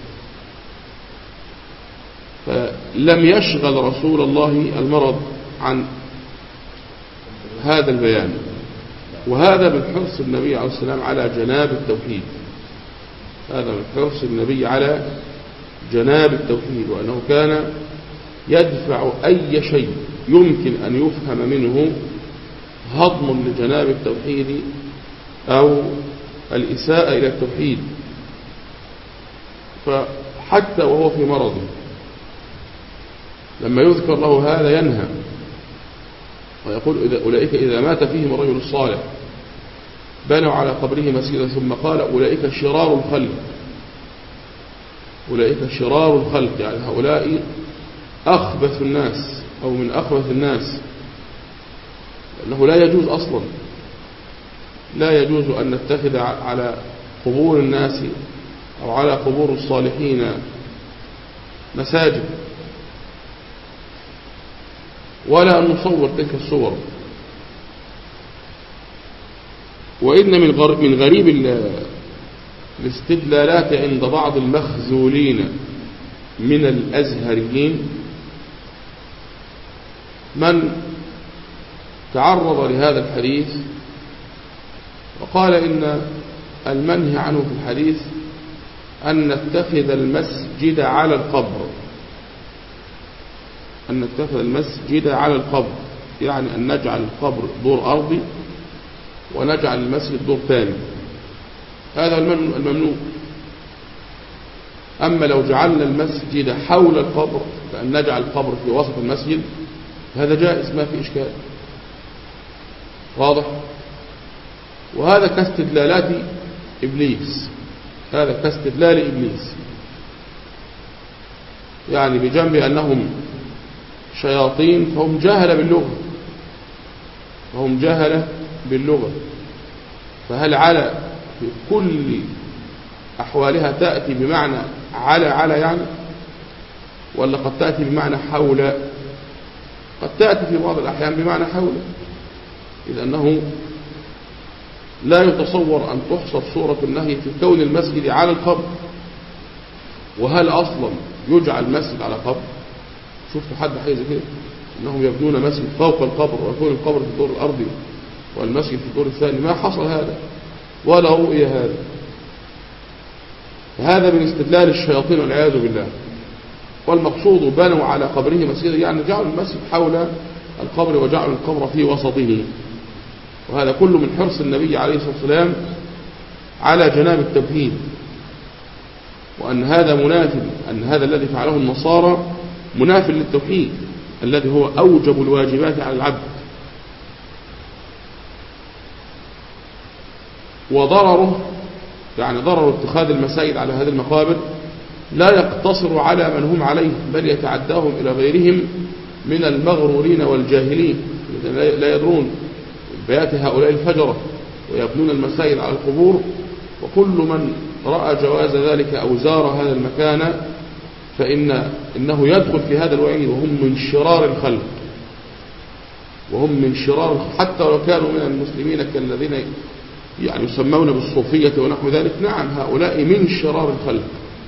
فلم يشغل رسول الله المرض عن هذا البيان، وهذا من حرص النبي عليه السلام على جناب التوحيد. هذا من حرص النبي على جناب التوحيد، وأنه كان يدفع أي شيء يمكن أن يفهم منه هضم لجناب التوحيد أو الإساءة إلى التوحيد. فحتى وهو في مرضه لما يذكر له هذا ينهى ويقول: أولئك إذا مات فيهم الرجل الصالح بنوا على قبره مسجدا، ثم قال: أولئك شرار الخلق. أولئك شرار الخلق، يعني هؤلاء أخبث الناس أو من أخبث الناس، لأنه لا يجوز أصلا لا يجوز أن نتخذ على قبور الناس أو على قبور الصالحين مساجد، ولا أن نصور تلك الصور. وإن من غريب الاستدلالات عند بعض المخذولين من الأزهريين من تعرض لهذا الحديث وقال إن المنهي عنه في الحديث أن نتخذ المسجد على القبر أن نتخذ المسجد على القبر يعني أن نجعل القبر دور أرضي ونجعل المسجد دور ثاني. هذا الممنوع. أما لو جعلنا المسجد حول القبر فأن نجعل القبر في وسط المسجد هذا جائز، ما في إشكال. واضح؟ وهذا كاستدلالات إبليس هذا كاستدلال إبليس يعني بجنب أنهم شياطين فهم جهل باللغة فهم جهل باللغة فهل على في كل أحوالها تأتي بمعنى على على يعني ولا قد تأتي بمعنى حول؟ قد تأتي في بعض الأحيان بمعنى حول، إذ أنه لا يتصور أن تحصر صورة النهي في كون المسجد على القبر. وهل أصلا يجعل مسجد على قبر؟ شفتوا حد حاجة كده أنهم يبنون مسجد فوق القبر ويكون القبر في الدور الأرضي والمسجد في الدور الثاني؟ ما حصل هذا ولا رؤية هذا. هذا من استدلال الشياطين والعياذ بالله. والمقصود بنوا على قبره مسجدا يعني جعلوا المسجد حول القبر وجعلوا القبر في وسطه. وهذا كله من حرص النبي عليه الصلاة والسلام على جناب التوحيد، وأن هذا مناف أن هذا الذي فعله النصارى مناف للتوحيد الذي هو أوجب الواجبات على العبد. وضرره يعني ضرر اتخاذ المساجد على هذه المقابر لا يقتصر على من هم عليه، بل يتعداهم إلى غيرهم من المغرورين والجاهلين لا يدرون بيات هؤلاء الفجرة ويبنون المساجد على القبور. وكل من رأى جواز ذلك أو زار هذا المكان فإن إنه يدخل في هذا الوعيد، وهم من شرار الخلق وهم من شرار حتى لو كانوا من المسلمين كالذين يعني يسمون بالصوفية ونحو ذلك. نعم هؤلاء من شرار الخلق،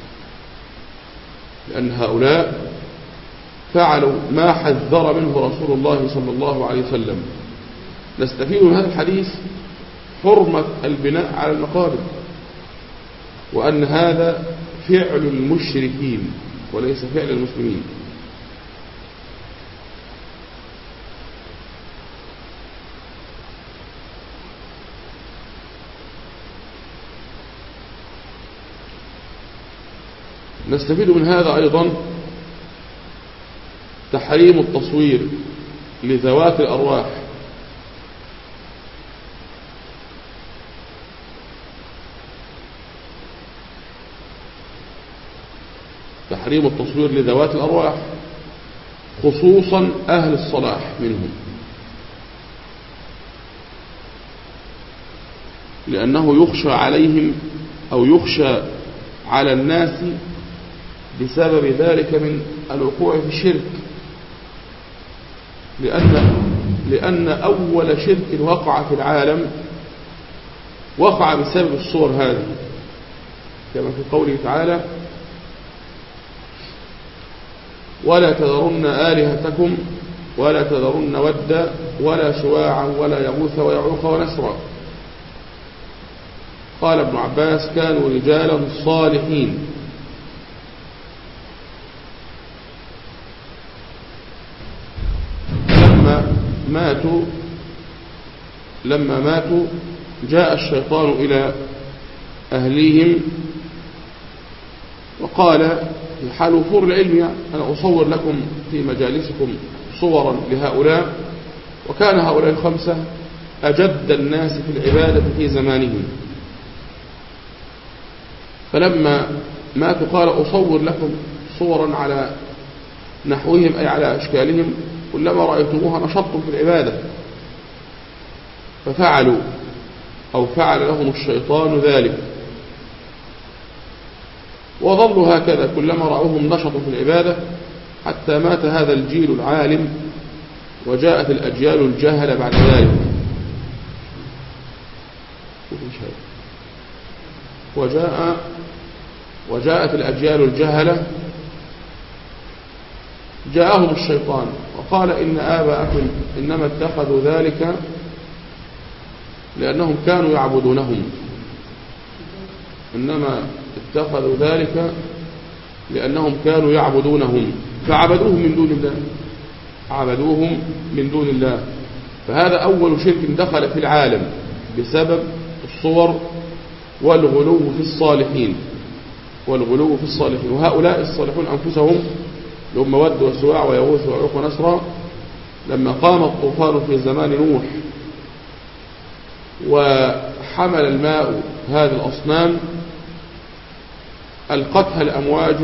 لأن هؤلاء فعلوا ما حذر منه رسول الله صلى الله عليه وسلم. نستفيد من هذا الحديث حرمة البناء على المقابر، وأن هذا فعل المشركين وليس فعل المسلمين. نستفيد من هذا أيضا تحريم التصوير لذوات الأرواح، تحريم التصوير لذوات الأرواح خصوصا أهل الصلاح منهم، لأنه يخشى عليهم أو يخشى على الناس بسبب ذلك من الوقوع في الشرك، لأن, لأن أول شرك وقع في العالم وقع بسبب الصور هذه، كما في قوله تعالى: ولا تذرن آلهتكم ولا تذرن ودا ولا سواعا ولا يغوث ويعوق ونسرا. قال ابن عباس: كانوا رجالا صالحين. لما ماتوا لما ماتوا جاء الشيطان إلى أهليهم وقال في حال وفور العلم: يعني أنا أصور لكم في مجالسكم صورا لهؤلاء، وكان هؤلاء الخمسة أجد الناس في العبادة في زمانهم، فلما ماتوا قال: أصور لكم صورا على نحوهم أي على أشكالهم، كلما رأيتموها نشطتم في العبادة، ففعلوا أو فعل لهم الشيطان ذلك، وظلوا هكذا كلما رأوهم نشطوا في العبادة حتى مات هذا الجيل العالم، وجاءت الأجيال الجاهلة بعد ذلك. وجاء وجاءت الأجيال الجاهلة، جاءهم الشيطان وقال: إن آباءكم إنما اتخذوا ذلك لأنهم كانوا يعبدونهم، إنما اتخذوا ذلك لأنهم كانوا يعبدونهم فعبدوهم من دون الله، عبدوهم من دون الله. فهذا أول شرك دخل في العالم بسبب الصور والغلو في الصالحين والغلو في الصالحين وهؤلاء الصالحون أنفسهم لهم ود وسواع ويغوث ويعوق ونسرا، لما قام الطوفان في زمان نوح وحمل الماء هذه الأصنام ألقتها الأمواج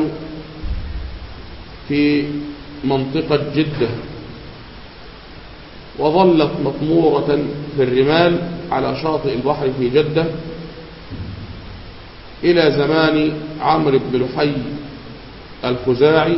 في منطقة جدة، وظلت مطمورة في الرمال على شاطئ البحر في جدة إلى زمان عمرو بن لحي الخزاعي،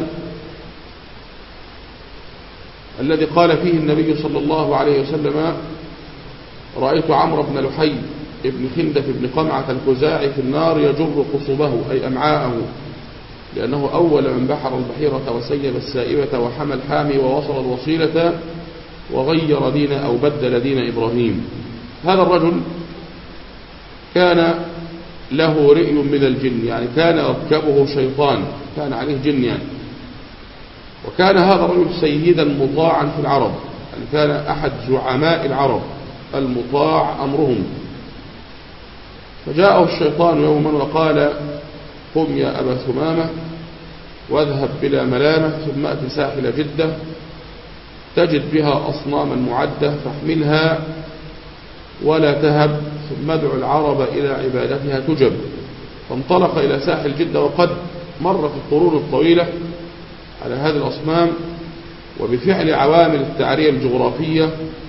الذي قال فيه النبي صلى الله عليه وسلم: رأيت عمرو بن لحي ابن خندف بن قمعة الخزاعي في النار يجر قصبه أي أمعاءه، لأنه أول من بحر البحيرة وسيب السائبة وحمى الحامي ووصل الوصيلة وغير دين أو بدل دين إبراهيم. هذا الرجل كان له رئي من الجن، يعني كان يركبه شيطان، كان عليه جن يعني، وكان هذا الرجل سيدا مطاعا في العرب، يعني كان أحد زعماء العرب المطاع أمرهم. فجاءه الشيطان يوما وقال: قم يا أبا ثمامة واذهب بلا ملامة ثم أتي ساحل جدة تجد بها أصناما معدة فاحملها ولا تهب ثم ادع العرب إلى عبادتها تجب. فانطلق إلى ساحل جدة، وقد مر في القرون الطويلة على هذه الأصنام، وبفعل عوامل التعرية الجغرافية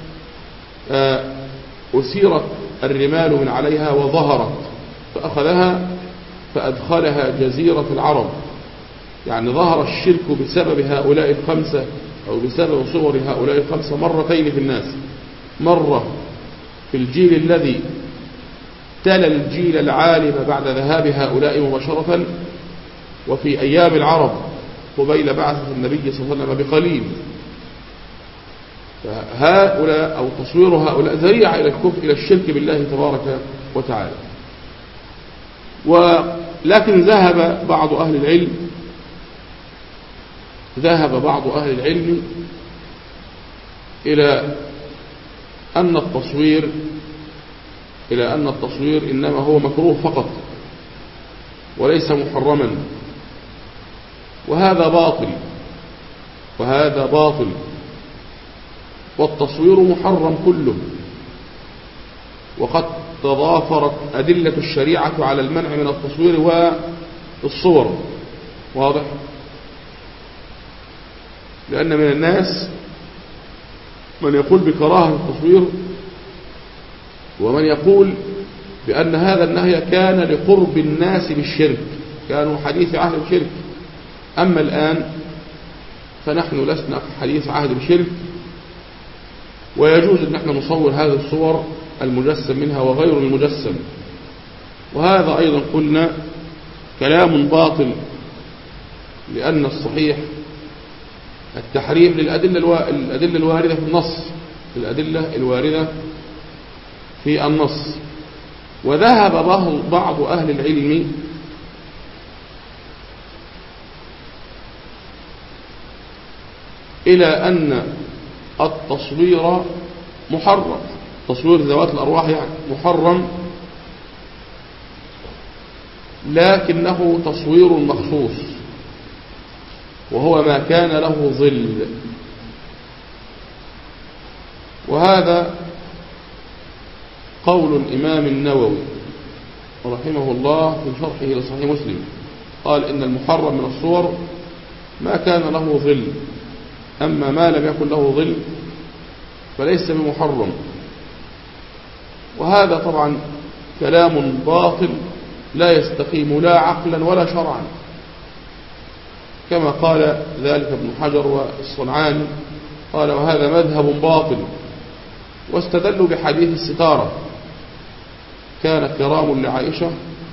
أسيرت الرمال من عليها وظهرت، فأخذها فأدخلها جزيرة العرب. يعني ظهر الشرك بسبب هؤلاء الخمسة أو بسبب صور هؤلاء الخمسة مرتين في الناس، مرة في الجيل الذي تلا الجيل العالم بعد ذهاب هؤلاء مباشرة، وفي أيام العرب قبيل بعثة النبي صلى الله عليه وسلم بقليل. فهؤلاء أو تصوير هؤلاء ذريعة إلى الكفر إلى الشرك بالله تبارك وتعالى. ولكن ذهب بعض أهل العلم ذهب بعض أهل العلم إلى أن التصوير إلى أن التصوير إنما هو مكروه فقط وليس محرما، وهذا باطل وهذا باطل والتصوير محرم كله، وقد تضافرت أدلة الشريعة على المنع من التصوير والصور. واضح؟ لأن من الناس من يقول بكراهة التصوير، ومن يقول بأن هذا النهي كان لقرب الناس بالشرك، كانوا حديث عهد بشرك، أما الآن فنحن لسنا حديث عهد بشرك، ويجوز أن احنا نصور هذه الصور المجسم منها وغير المجسم. وهذا أيضا قلنا كلام باطل، لأن الصحيح التحريم للأدلة الأدلة الواردة في النص الأدلة الواردة في النص. وذهب بعض أهل العلم إلى أن التصوير محرم، تصوير ذوات الأرواح يعني محرم، لكنه تصوير مخصوص، وهو ما كان له ظل. وهذا قول الإمام النووي رحمه الله في شرحه لصحيح مسلم، قال إن المحرم من الصور ما كان له ظل، أما ما لم يكن له ظل فليس بمحرم. وهذا طبعا كلام باطل لا يستقيم لا عقلا ولا شرعا، كما قال ذلك ابن حجر والصنعاني، قال وهذا مذهب باطل. واستدلوا بحديث الستارة، كان كرام لعائشة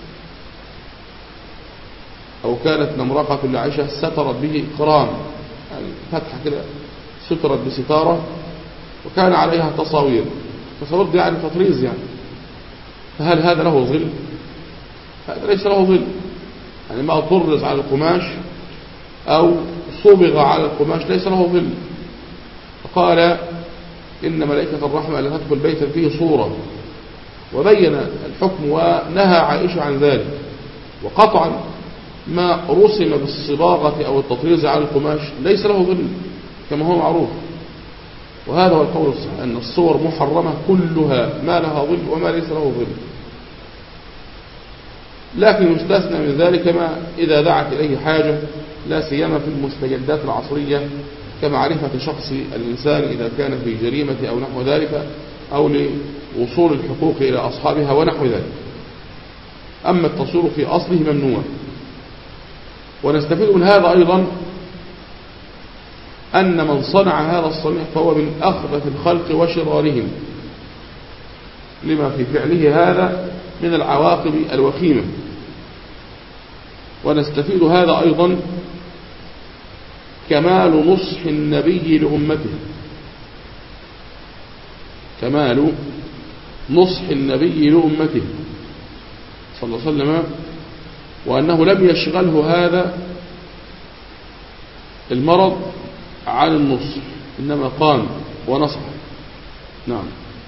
أو كانت نمرقة لعائشة سترت به كرام، يعني فتحة كده سترت بستارة وكان عليها تصاوير، تصاوير دي يعني تطريز يعني، فهل هذا له ظل؟ هذا ليس له ظل، يعني ما طرز على القماش أو صبغ على القماش ليس له ظل. فقال إن ملائكة الرحمة لا تدخل بيتا فيه صورة، وبين الحكم ونهى عائشة عن ذلك. وقطعا ما رسم بالصباغة أو التطريز على القماش ليس له ظل كما هو معروف. وهذا هو القول الصحيح، أن الصور محرمة كلها، ما لها ظل وما ليس له ظل، لكن يستثنى من ذلك ما إذا دعت إليه حاجة، لا سيما في المستجدات العصرية كمعرفة شخص الإنسان إذا كان في جريمة أو نحو ذلك، أو لوصول الحقوق إلى أصحابها ونحو ذلك. أما التصوير في أصله ممنوع. ونستفيد من هذا أيضا أن من صنع هذا الصنيع فهو من أخبث الخلق وشرارهم، لما في فعله هذا من العواقب الوخيمة. ونستفيد هذا أيضا كمال نصح النبي لأمته، كمال نصح النبي لأمته صلى الله عليه وسلم، وأنه لم يشغله هذا المرض عن النصح، إنما قام ونصح. نعم.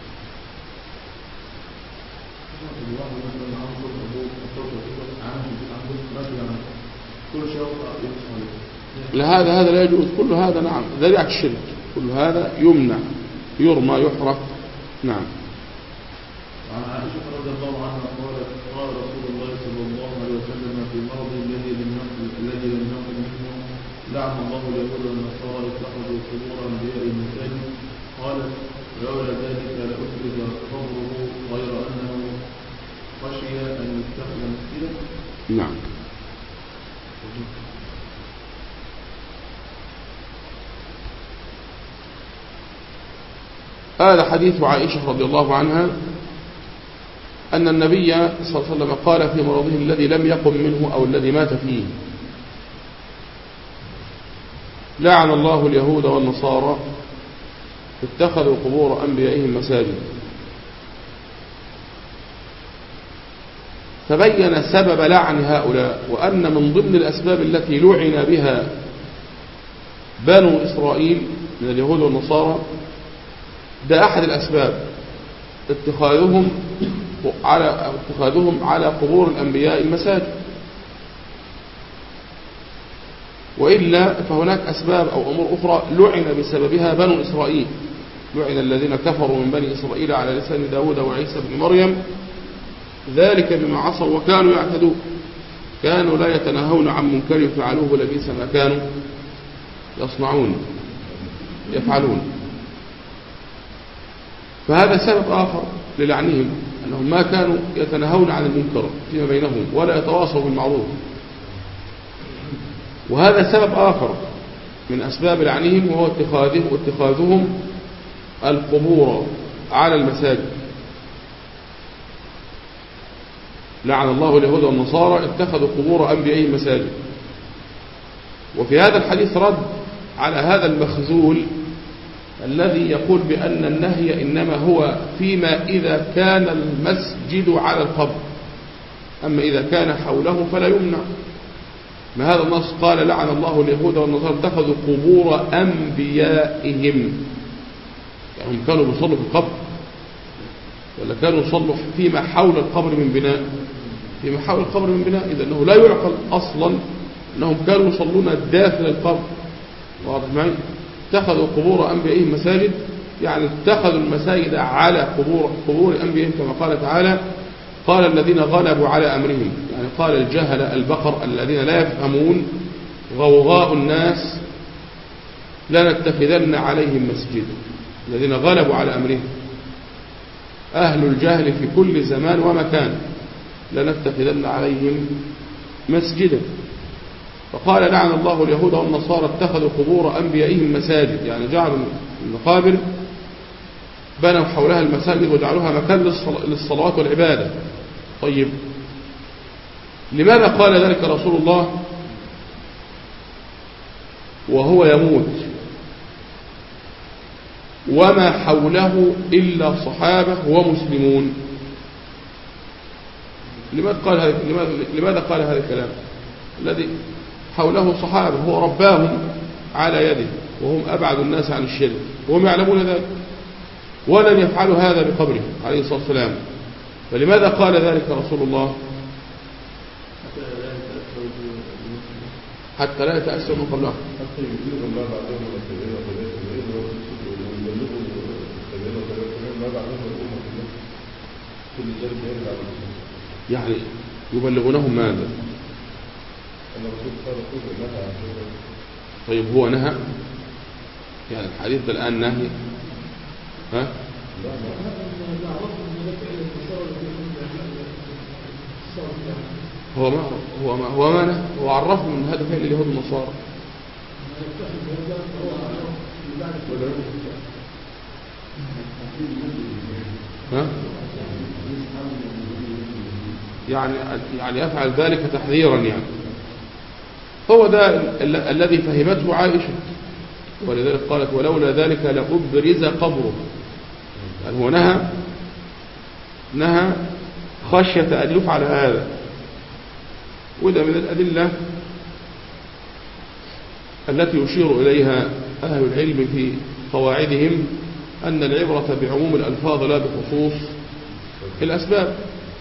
لهذا هذا لا يجوز، كل هذا نعم ذريعة الشرك، كل هذا يمنع، يرمى يحرق. نعم. عن عائشة رضي الله عنها قالت قال رسول الله صلى الله عليه وسلم في مرضه الذي لم الذي لم يقم منه لعن الله اليهود والنصارى اتخذوا قبور انبياء المساجد. قالت لولا ذلك لأخرج قبره غير أنه خشي أن يتخذ مسجدا. نعم. هذا حديث عائشة رضي الله عنها أن النبي صلى الله عليه وسلم قال في مرضه الذي لم يقم منه أو الذي مات فيه لعن الله اليهود والنصارى اتخذوا قبور أنبيائهم مساجد. فبين سبب لعن هؤلاء، وأن من ضمن الأسباب التي لعن بها بنو إسرائيل من اليهود والنصارى، ده أحد الأسباب اتخاذهم على اتخاذهم على قبور الأنبياء المساجد. وإلا فهناك أسباب أو أمور أخرى لعن بسببها بنو إسرائيل، لعن الذين كفروا من بني إسرائيل على لسان داود وعيسى بن مريم ذلك بما عصوا وكانوا يعتدون، كانوا لا يتناهون عن منكر فعلوه لبئس ما كانوا يصنعون يفعلون. فهذا سبب آخر للعنهم، أنهم ما كانوا يتناهون عن المنكر فيما بينهم ولا يتواصوا بالمعروف. وهذا سبب آخر من أسباب لعنهم، وهو اتخاذهم, اتخاذهم القبور على المساجد. لعن الله اليهود والنصارى اتخذوا قبور أنبيائهم مساجد. وفي هذا الحديث رد على هذا المخذول الذي يقول بأن النهي إنما هو فيما إذا كان المسجد على القبر، أما إذا كان حوله فلا يمنع. ما هذا النص قال لعن الله اليهود والنصارى اتخذوا قبور أنبيائهم، يعني هم كانوا بيصلوا في القبر ولا كانوا يصلوا فيما حول القبر من بناء؟ فيما حول القبر من بناء. إذا أنه لا يعقل أصلا أنهم كانوا يصلون داخل القبر. واضح معي؟ اتخذوا قبور أنبيائهم مساجد، يعني اتخذوا المساجد على قبور قبور أنبيائهم، كما قال تعالى قال الذين غلبوا على أمرهم، يعني قال الجهل البقر الذين لا يفهمون غوغاء الناس لنتخذن عليهم مسجدا، الذين غلبوا على أمرهم أهل الجهل في كل زمان ومكان لنتخذن عليهم مسجدا. فقال لعن الله اليهود والنصارى اتخذوا قبور أنبيائهم مساجد، يعني جعلوا المقابر بنوا حولها المساجد وجعلوها مكان للصلوات والعبادة. طيب لماذا قال ذلك رسول الله وهو يموت وما حوله إلا صحابة ومسلمون؟ لماذا قال هذا لماذا قال هذا الكلام؟ الذي حوله صحابة هو رباهم على يده وهم أبعد الناس عن الشرك وهم يعلمون ذلك، ولن يفعلوا هذا بقبره عليه الصلاة والسلام. فلماذا قال ذلك رسول الله؟ حتى لا يتأسوا من قبلهم، حتى يجيبوا ما بعدهم من التبعين وتبعين ويبلغوا التبعين ما بعدهم الأمة كل ذلك يرجع للمسلمين، يعني يبلغونهم ماذا؟ أن الرسول صلى الله عليه وسلم نهى عن ذلك. طيب هو نهى؟ يعني الحديث ده الآن نهي؟ ها؟ هو ما هو ما هو ما نهى، هو عرفه من هذا فعل اليهود والنصارى. ها؟ يعني يعني يفعل ذلك تحذيرا، يعني هو ده ال الذي فهمته عائشة، ولذلك قالت ولولا ذلك لأبرز قبره. يعني هو نهى نهى خشية أن يفعل هذا. وده من الأدلة التي يشير إليها أهل العلم في قواعدهم أن العبرة بعموم الألفاظ لا بخصوص الأسباب.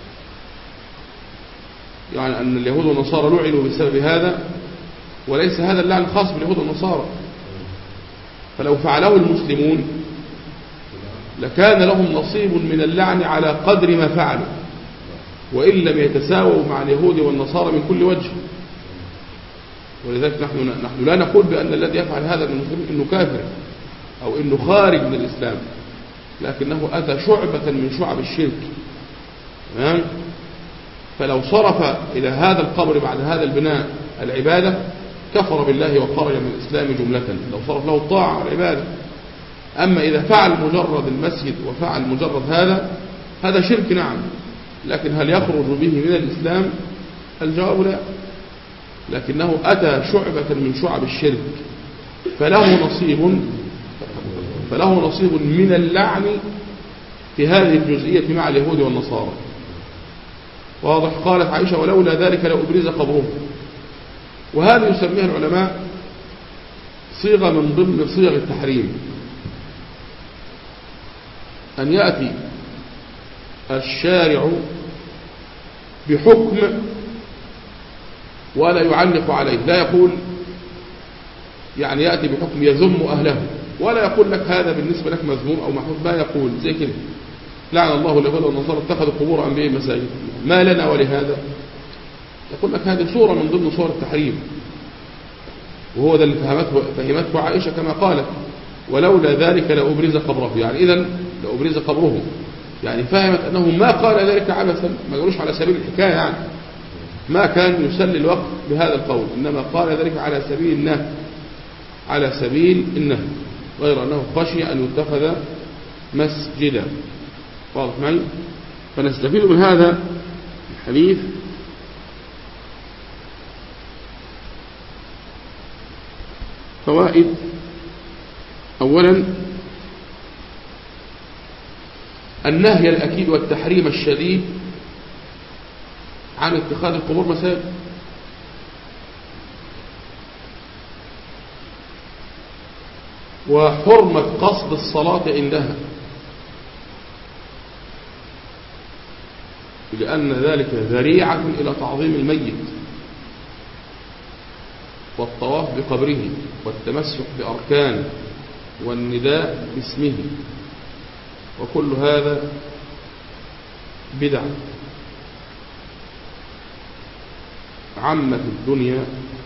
يعني أن اليهود والنصارى لعنوا بسبب هذا، وليس هذا اللعن خاص باليهود والنصارى. فلو فعله المسلمون لكان لهم نصيب من اللعن على قدر ما فعلوا، وإن لم يتساووا مع اليهود والنصارى من كل وجه. ولذلك نحن نحن لا نقول بأن الذي يفعل هذا من المسلمين إنه كافر أو إنه خارج من الإسلام، لكنه أتى شعبة من شعب الشرك. تمام؟ فلو صرف إلى هذا القبر بعد هذا البناء العبادة كفر بالله وخرج من الإسلام جملة، لو صرف له الطاعة والعبادة. أما إذا فعل مجرد المسجد وفعل مجرد هذا هذا شرك، نعم، لكن هل يخرج به من الإسلام؟ الجواب لا، لكنه أتى شعبة من شعب الشرك، فله نصيب فله نصيب من اللعن في هذه الجزئية مع اليهود والنصارى. واضح؟ قالت عائشة ولولا ذلك لأبرز قبره. وهذا يسميها العلماء صيغة من ضمن صيغ التحريم، أن يأتي الشارع بحكم ولا يعلق عليه، لا يقول يعني يأتي بحكم يذم أهله، ولا يقول لك هذا بالنسبة لك مذموم أو محمود، ما يقول زي كده لعن الله اليهود والنصارى اتخذوا قبور أنبياء مساجد، ما لنا ولهذا؟ يقول لك هذه صورة من ضمن صور التحريم، وهو ده اللي فهمته, فهمته عائشة كما قالت ولولا ذلك لأبرز قبره، يعني إذن لأبرز قبره، يعني فهمت أنه ما قال ذلك عبثا، ما قالوش على سبيل الحكاية، يعني ما كان يسلي الوقت بهذا القول، إنما قال ذلك على سبيل النهي، على سبيل النهي، غير أنه خشي أن يتخذ مسجدا. واضح معي؟ فنستفيد من هذا الحديث فوائد. أولا النهي الأكيد والتحريم الشديد عن اتخاذ القبور مساجد، وحرمة قصد الصلاة عندها، لأن ذلك ذريعة إلى تعظيم الميت والطواف بقبره والتمسك بأركانه والنداء باسمه، وكل هذا بدع عامة الدنيا،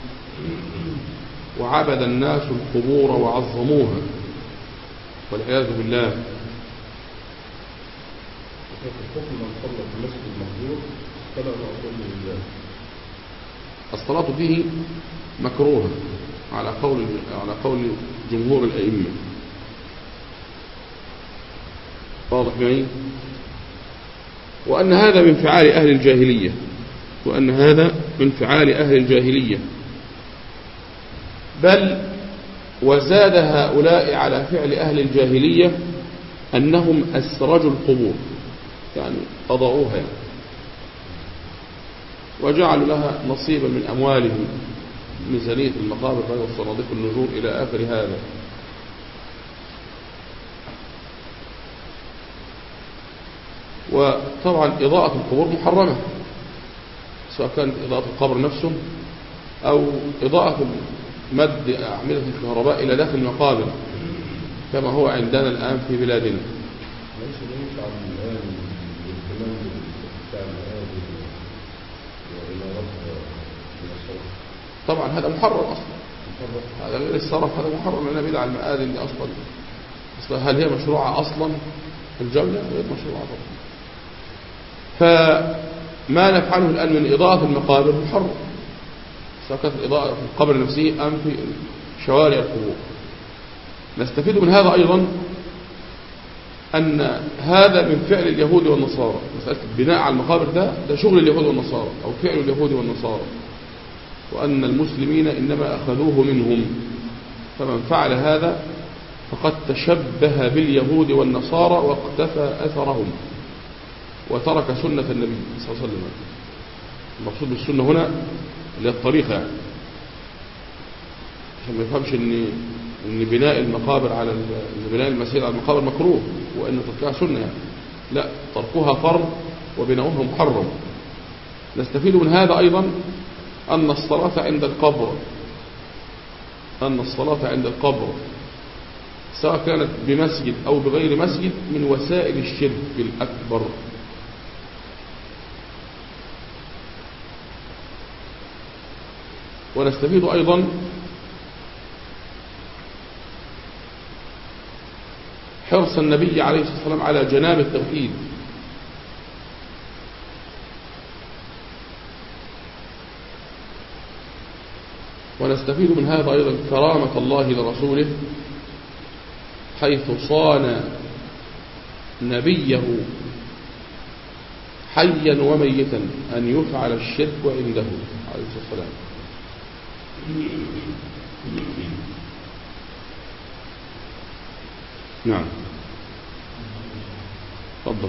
وعبد الناس القبور وعظموها والعياذ بالله. الصلاة فيه مكروهة على قول على قول جمهور الأئمة. واضح معي؟ وأن هذا من فعال أهل الجاهلية، وأن هذا من فعال أهل الجاهلية، بل وزاد هؤلاء على فعل أهل الجاهلية أنهم أسرجوا القبور، يعني أضعوها يعني، وجعلوا لها نصيبا من أموالهم، ميزانية المقابر والصناديق النجوم إلى آخر هذا. وطبعا إضاءة القبور محرمة، سواء كانت إضاءة القبر نفسه أو إضاءة مد أعمدة الكهرباء إلى داخل المقابر كما هو عندنا الآن في بلادنا. طبعا هذا محرم أصلا، هذا غير الصرف، هذا محرم، لأن بدع المآذن دي أصلا أصلا هل هي مشروعة أصلا في الجولة؟ غير مشروعة طبعا. فما نفعله الآن من إضاءة المقابر محرم، سواء كانت الإضاءة في القبر نفسه أم في شوارع القبور. نستفيد من هذا أيضا أن هذا من فعل اليهود والنصارى، مسألة البناء على المقابر ده ده شغل اليهود والنصارى أو فعل اليهود والنصارى، وأن المسلمين إنما أخذوه منهم، فمن فعل هذا فقد تشبه باليهود والنصارى واقتفى أثرهم وترك سنة النبي صلى الله عليه وسلم. المقصود بالسنة هنا اللي هي الطريقة، يعني عشان ما يفهمش ان ان بناء المقابر على ان بناء المساجد على المقابر مكروه وان تركها سنة، يعني لا، تركها فرض وبناؤها محرم. نستفيد من هذا أيضا أن الصلاة عند القبر أن الصلاة عند القبر سواء كانت بمسجد أو بغير مسجد من وسائل الشرك الأكبر. ونستفيد أيضا حرص النبي عليه الصلاة والسلام على جناب التوحيد، ونستفيد من هذا أيضا كرامة الله لرسوله حيث صان نبيه حيا وميتا أن يفعل الشرك عنده عليه الصلاة والسلام. نعم تفضل.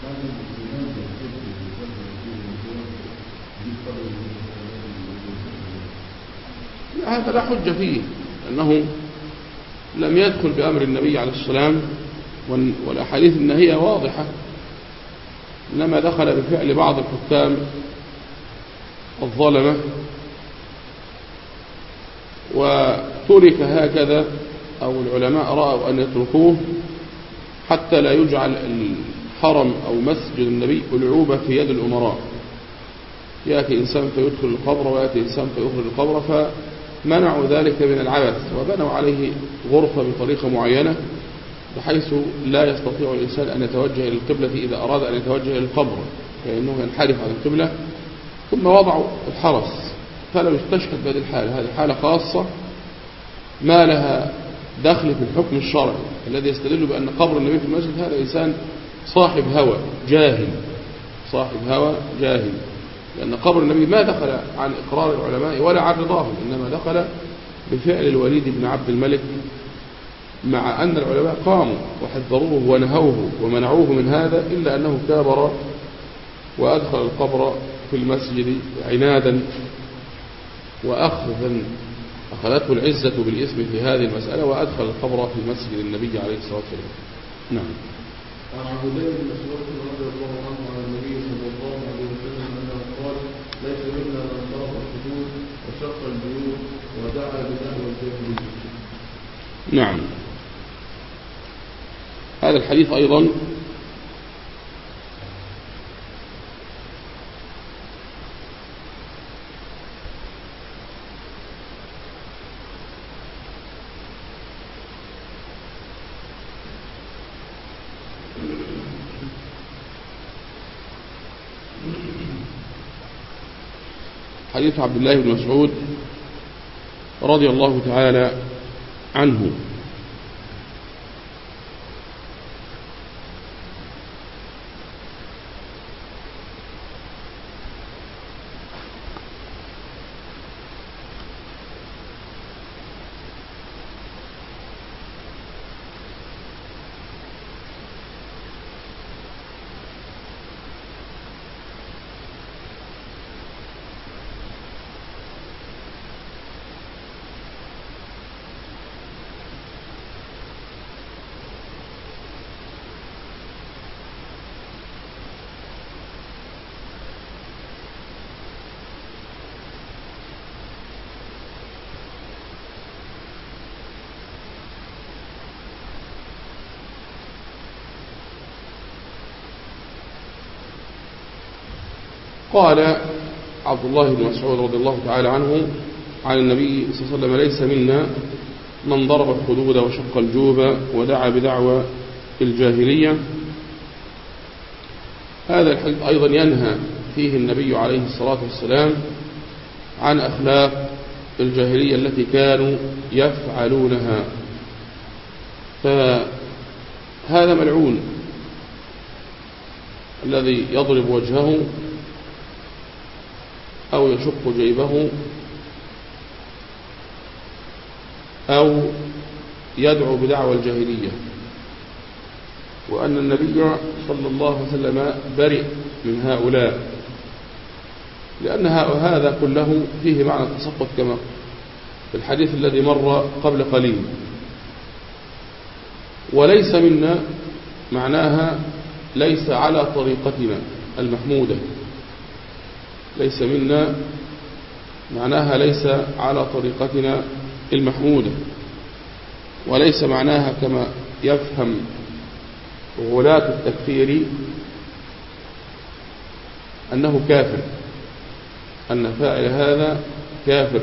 هذا لا حجة فيه، أنه لم يدخل بأمر النبي عليه السلام، والأحاديث النهية واضحة، إنما دخل بفعل بعض الحكام الظلمة، و ترك هكذا أو العلماء رأوا أن يتركوه حتى لا يجعل الحرم أو مسجد النبي ألعوبة في يد الأمراء، يأتي إنسان فيدخل القبر ويأتي إنسان فيخرج القبر، فمنعوا ذلك من العبث وبنوا عليه غرفة بطريقة معينة بحيث لا يستطيع الإنسان أن يتوجه إلى القبلة إذا أراد أن يتوجه إلى القبر، فإنه ينحرف عن القبلة. ثم وضعوا الحرس فلم يستشهد بهذه الحالة، هذه حالة خاصة ما لها دخل في الحكم الشرعي. الذي يستدل بأن قبر النبي في المسجد هذا إنسان صاحب هوى جاهل، صاحب هوى جاهل، لأن قبر النبي ما دخل عن إقرار العلماء ولا عن رضاهم، إنما دخل بفعل الوليد بن عبد الملك، مع أن العلماء قاموا وحذروه ونهوه ومنعوه من هذا، إلا أنه كابر وأدخل القبر في المسجد عنادا وأخذا أخذته العزة بالإثم في هذه المسألة، وأدخل القبر في مسجد النبي عليه الصلاة والسلام. نعم. عن عبد الله بن مسعود رضي الله عنه عن النبي صلى الله عليه وسلم أنه قال: ليس منا من ضرب الحدود وشق البيوت ودعا بدعوى الجاهلية. نعم. هذا الحديث أيضا حديث عبد الله بن مسعود رضي الله تعالى عنه. قال عبد الله بن مسعود رضي الله تعالى عنه عن النبي صلى الله عليه وسلم: ليس منا من ضرب الحدود وشق الجوب ودعا بدعوى الجاهلية. هذا الحديث أيضا ينهى فيه النبي عليه الصلاة والسلام عن أخلاق الجاهلية التي كانوا يفعلونها، فهذا ملعون الذي يضرب وجهه أو يشق جيبه أو يدعو بدعوى الجاهلية، وأن النبي صلى الله عليه وسلم برئ من هؤلاء، لأن هذا كله فيه معنى التسقط كما في الحديث الذي مر قبل قليل. وليس منا معناها ليس على طريقتنا المحمودة، ليس منا معناها ليس على طريقتنا المحمودة، وليس معناها كما يفهم غلاة التكفير أنه كافر، أن فاعل هذا كافر.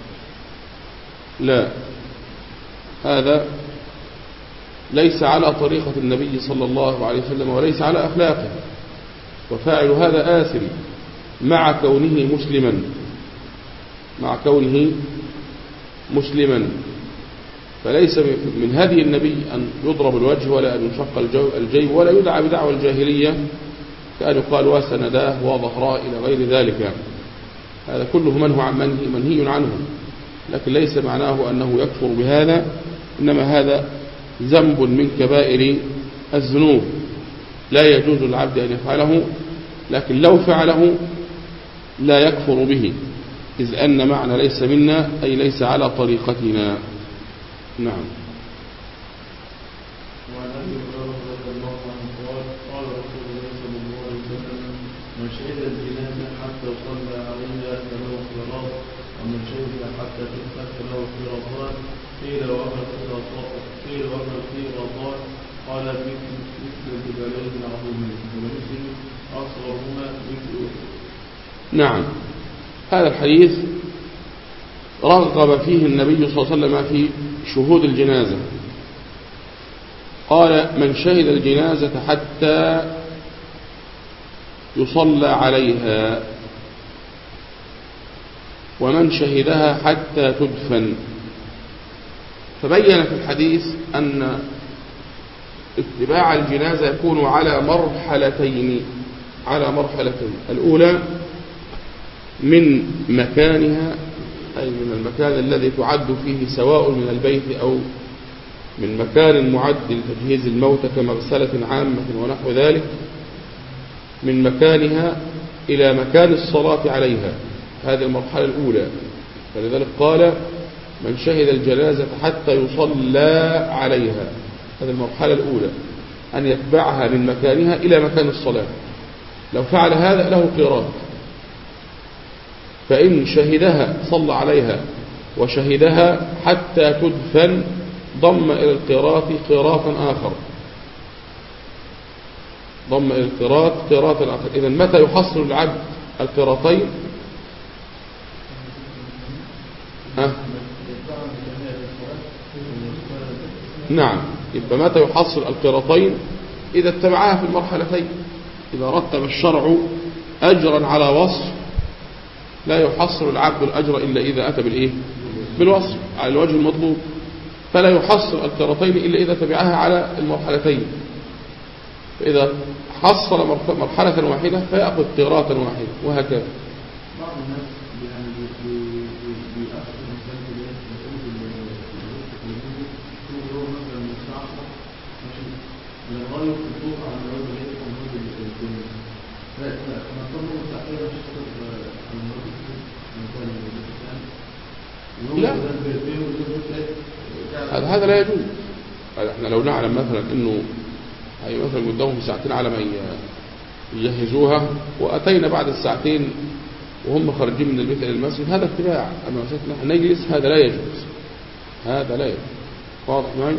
لا، هذا ليس على طريقة النبي صلى الله عليه وسلم وليس على أخلاقه، وفاعل هذا آثم مع كونه مسلما، مع كونه مسلما. فليس من هدي النبي أن يضرب الوجه ولا أن يشق الجيب ولا يدعى بدعوى الجاهلية كأن يقال وسنداه وظهراه إلى غير ذلك. هذا كله منه عن منهي, منهي عنه، لكن ليس معناه أنه يكفر بهذا، إنما هذا ذنب من كبائر الذنوب لا يجوز للعبد أن يفعله، لكن لو فعله لا يكفر به، إذ أن معنى ليس منا أي ليس على طريقتنا. نعم. وعن أبي هريرة رضي الله عنه قال: قال رسول الله صلى الله عليه وسلم: من شهد الجنازة حتى صلى عليها فله قيراط ومن شهد حتى تدخل له في رمضان قيل وأخذ في رمضان قيل وأخذ في رمضان قال مثل الجبلين العظيمين ومثل أصغرهما مثل. نعم، هذا الحديث رغب فيه النبي صلى الله عليه وسلم في شهود الجنازة. قال من شهد الجنازة حتى يصلى عليها ومن شهدها حتى تدفن. فبين في الحديث أن اتباع الجنازة يكون على مرحلتين على مرحلتين الأولى من مكانها، أي من المكان الذي تعد فيه سواء من البيت أو من مكان معد لتجهيز الموتى كمغسلة عامة ونحو ذلك، من مكانها إلى مكان الصلاة عليها. هذه المرحلة الأولى. فلذلك قال من شهد الجنازة حتى يصلى عليها. هذه المرحلة الأولى، أن يتبعها من مكانها إلى مكان الصلاة. لو فعل هذا له قيراط، فإن شهدها صلى عليها وشهدها حتى تدفن ضم إلى القيراط قيراطا آخر ضم إلى القيراط قيراطا آخر. إذن متى يحصل العبد القيراطين؟ أه؟ نعم، يبقى متى يحصل القيراطين؟ إذا اتبعها في المرحلتين. إذا رتب الشرع أجرا على وصف لا يحصل العبد الأجر إلا إذا أتى بالإيه؟ بالوصف على الوجه المطلوب. فلا يحصل القيراطين إلا إذا تبعها على المرحلتين. فإذا حصل مرحلة واحدة فيأخذ قيراطا واحدا وهكذا. بعض الناس يعني بيأخذ مثلا هو مثلا من الساعة ماشي لغاية الضوء على الوجه الذي يكون هو الجنة. فنطلب التأخير لا، هذا لا يجوز. احنا لو نعلم مثلا انه هي مثلا قدامهم ساعتين على ما يجهزوها واتينا بعد الساعتين وهم خارجين من البيت الى المسجد، هذا اتباع. اما نحن نجلس هذا لا يجوز، هذا لا يجوز. واضح معي؟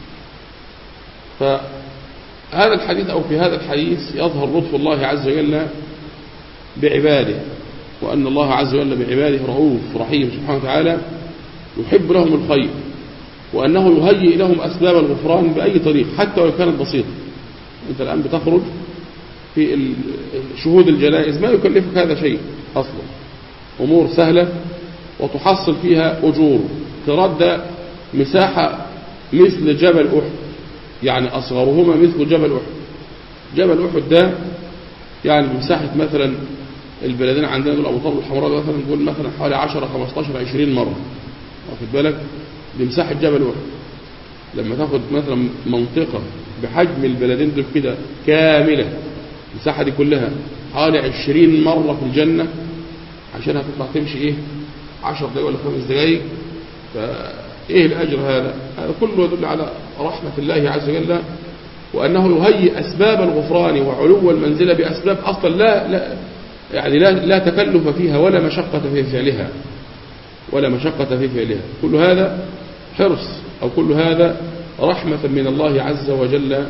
فهذا الحديث او في هذا الحديث يظهر لطف الله عز وجل بعباده، وأن الله عز وجل بعباده رؤوف رحيم سبحانه وتعالى، يحب لهم الخير، وأنه يهيئ لهم أسباب الغفران بأي طريق حتى وإن كانت بسيطة. أنت الآن بتخرج في شهود الجنائز ما يكلفك هذا شيء أصلا، أمور سهلة وتحصل فيها أجور. ترد مساحة مثل جبل أحد، يعني أصغرهما مثل جبل أحد. جبل أحد ده يعني بمساحة مثلا البلدين عندنا دول أبو طالب الحمراء مثلا نقول مثلا حوالي عشرة خمستاشر عشرين مرة، واخد بالك؟ بمساحة جبل أحد. لما تاخد مثلا منطقة بحجم البلدين دول كده كاملة، المساحة دي كلها حوالي عشرين مرة في الجنة عشان هتطلع تمشي ايه عشر دقائق ولا خمس دقائق، فايه الأجر هذا؟ هذا كله يدل على رحمة الله عز وجل، وأنه يهيئ أسباب الغفران وعلو المنزلة بأسباب أصلا لا لا يعني لا, لا تكلف فيها ولا مشقة في فعلها ولا مشقة في فعلها. كل هذا حرص أو كل هذا رحمة من الله عز وجل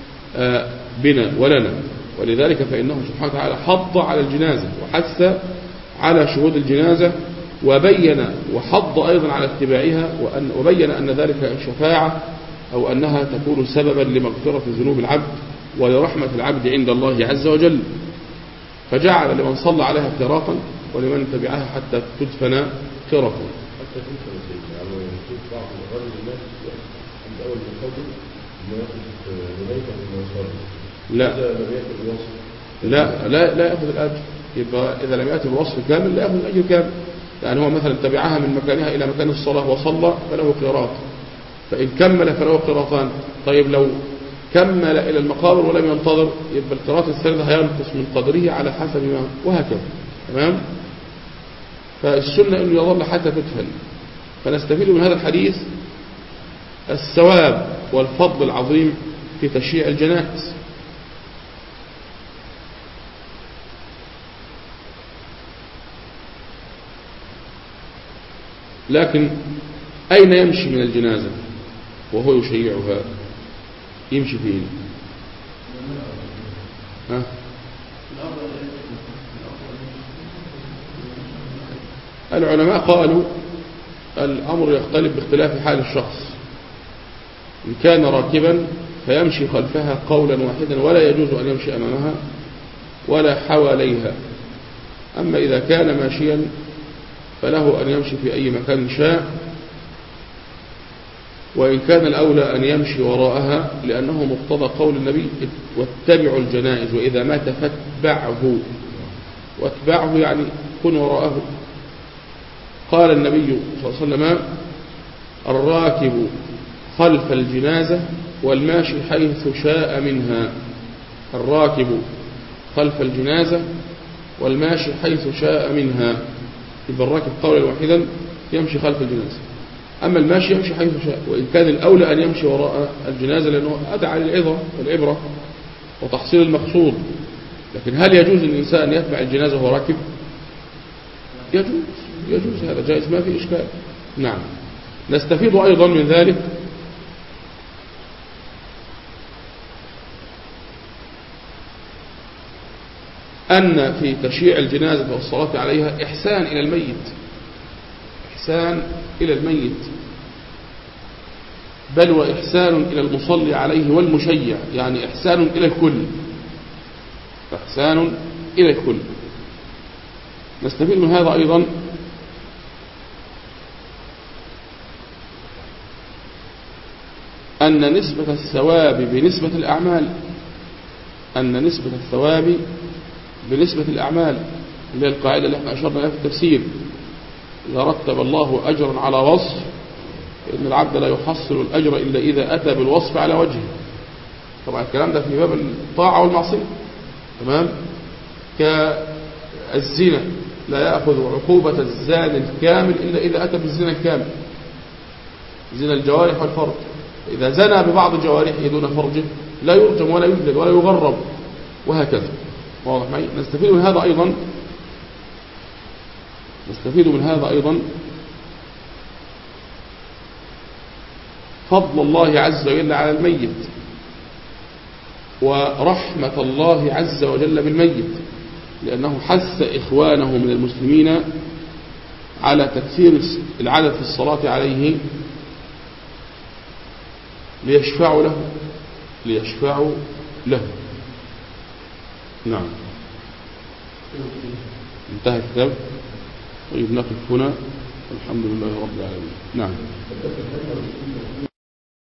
بنا ولنا. ولذلك فإنه سبحانه وتعالى حض على الجنازة وحث على شهود الجنازة، وبين وحض أيضا على اتباعها، وأن وبين أن ذلك شفاعة أو أنها تكون سببا لمغفرة ذنوب العبد ولرحمة العبد عند الله عز وجل. فجعل لمن صلى عليها قراطا ولمن تبعها حتى تدفن قراطا. حتى تدفن سيدنا يعني يشوف بعض الرجل الناس عند أول المقدم إنه يأخذ ملايكة من يصلي. لا لا لا لا يأخذ الأجر. يبقى إذا لم يأتي بوصف كامل لا يأخذ الأجر كامل. يعني هو مثلا تبعها من مكانها إلى مكان الصلاة وصلى فله قراط، فإن كمل فله قراطان. طيب لو كمل إلى المقابر ولم ينتظر يبقى القراط الثالث هينقص من قدره على حسب ما وهكذا. تمام؟ فالسنة أنه يظل حتى تدفن. فنستفيد من هذا الحديث الثواب والفضل العظيم في تشييع الجنائز. لكن أين يمشي من الجنازة وهو يشيعها؟ يمشي فين؟ ها؟ العلماء قالوا الأمر يختلف باختلاف حال الشخص. إن كان راكبا فيمشي خلفها قولا واحدا ولا يجوز أن يمشي أمامها ولا حواليها. أما إذا كان ماشيا فله أن يمشي في أي مكان شاء، وإن كان الأولى أن يمشي وراءها لأنه مقتضى قول النبي واتبعوا الجنائز وإذا مات فاتبعه. واتبعه يعني كن وراءه. قال النبي صلى الله عليه وسلم الراكب خلف الجنازة والماشي حيث شاء منها. الراكب خلف الجنازة والماشي حيث شاء منها. يبقى الراكب قولا واحدا يمشي خلف الجنازة، أما الماشي يمشي حيث شاء، وإن كان الأولى أن يمشي وراء الجنازة لأنه أدعى للعظة والعبرة وتحصيل المقصود. لكن هل يجوز الإنسان يتبع الجنازة وهو راكب؟ يجوز يجوز هذا جائز ما في إشكال. نعم. نستفيد أيضا من ذلك أن في تشييع الجنازة والصلاة عليها إحسان إلى الميت، إحسان إلى الميت، بل وإحسان إلى المصلي عليه والمشيع، يعني إحسان إلى الكل، إحسان إلى الكل. نستفيد من هذا أيضا أن نسبة الثواب بنسبة الأعمال أن نسبة الثواب بنسبة الأعمال اللي هي القاعدة اللي احنا أشرنا لها في التفسير، إذا رتب الله أجرا على وصف فإن العبد لا يحصل الأجر إلا إذا أتى بالوصف على وجهه. طبعا الكلام ده في باب الطاعة والمعصية. تمام. كالزنا لا يأخذ عقوبة الزاني الكامل إلا إذا أتى بالزنا الكامل، زنا الجوارح والفرج. إذا زنى ببعض جوارحه دون فرجه لا يرجم ولا يجلد ولا يغرب، وهكذا. واضح معي؟ نستفيد من هذا أيضا نستفيد من هذا أيضا فضل الله عز وجل على الميت ورحمة الله عز وجل بالميت، لأنه حث إخوانه من المسلمين على تكثير العدد في الصلاة عليه ليشفعوا له ليشفعوا له. نعم. انتهى الكتاب. طيب نقف هنا. الحمد لله رب العالمين. نعم.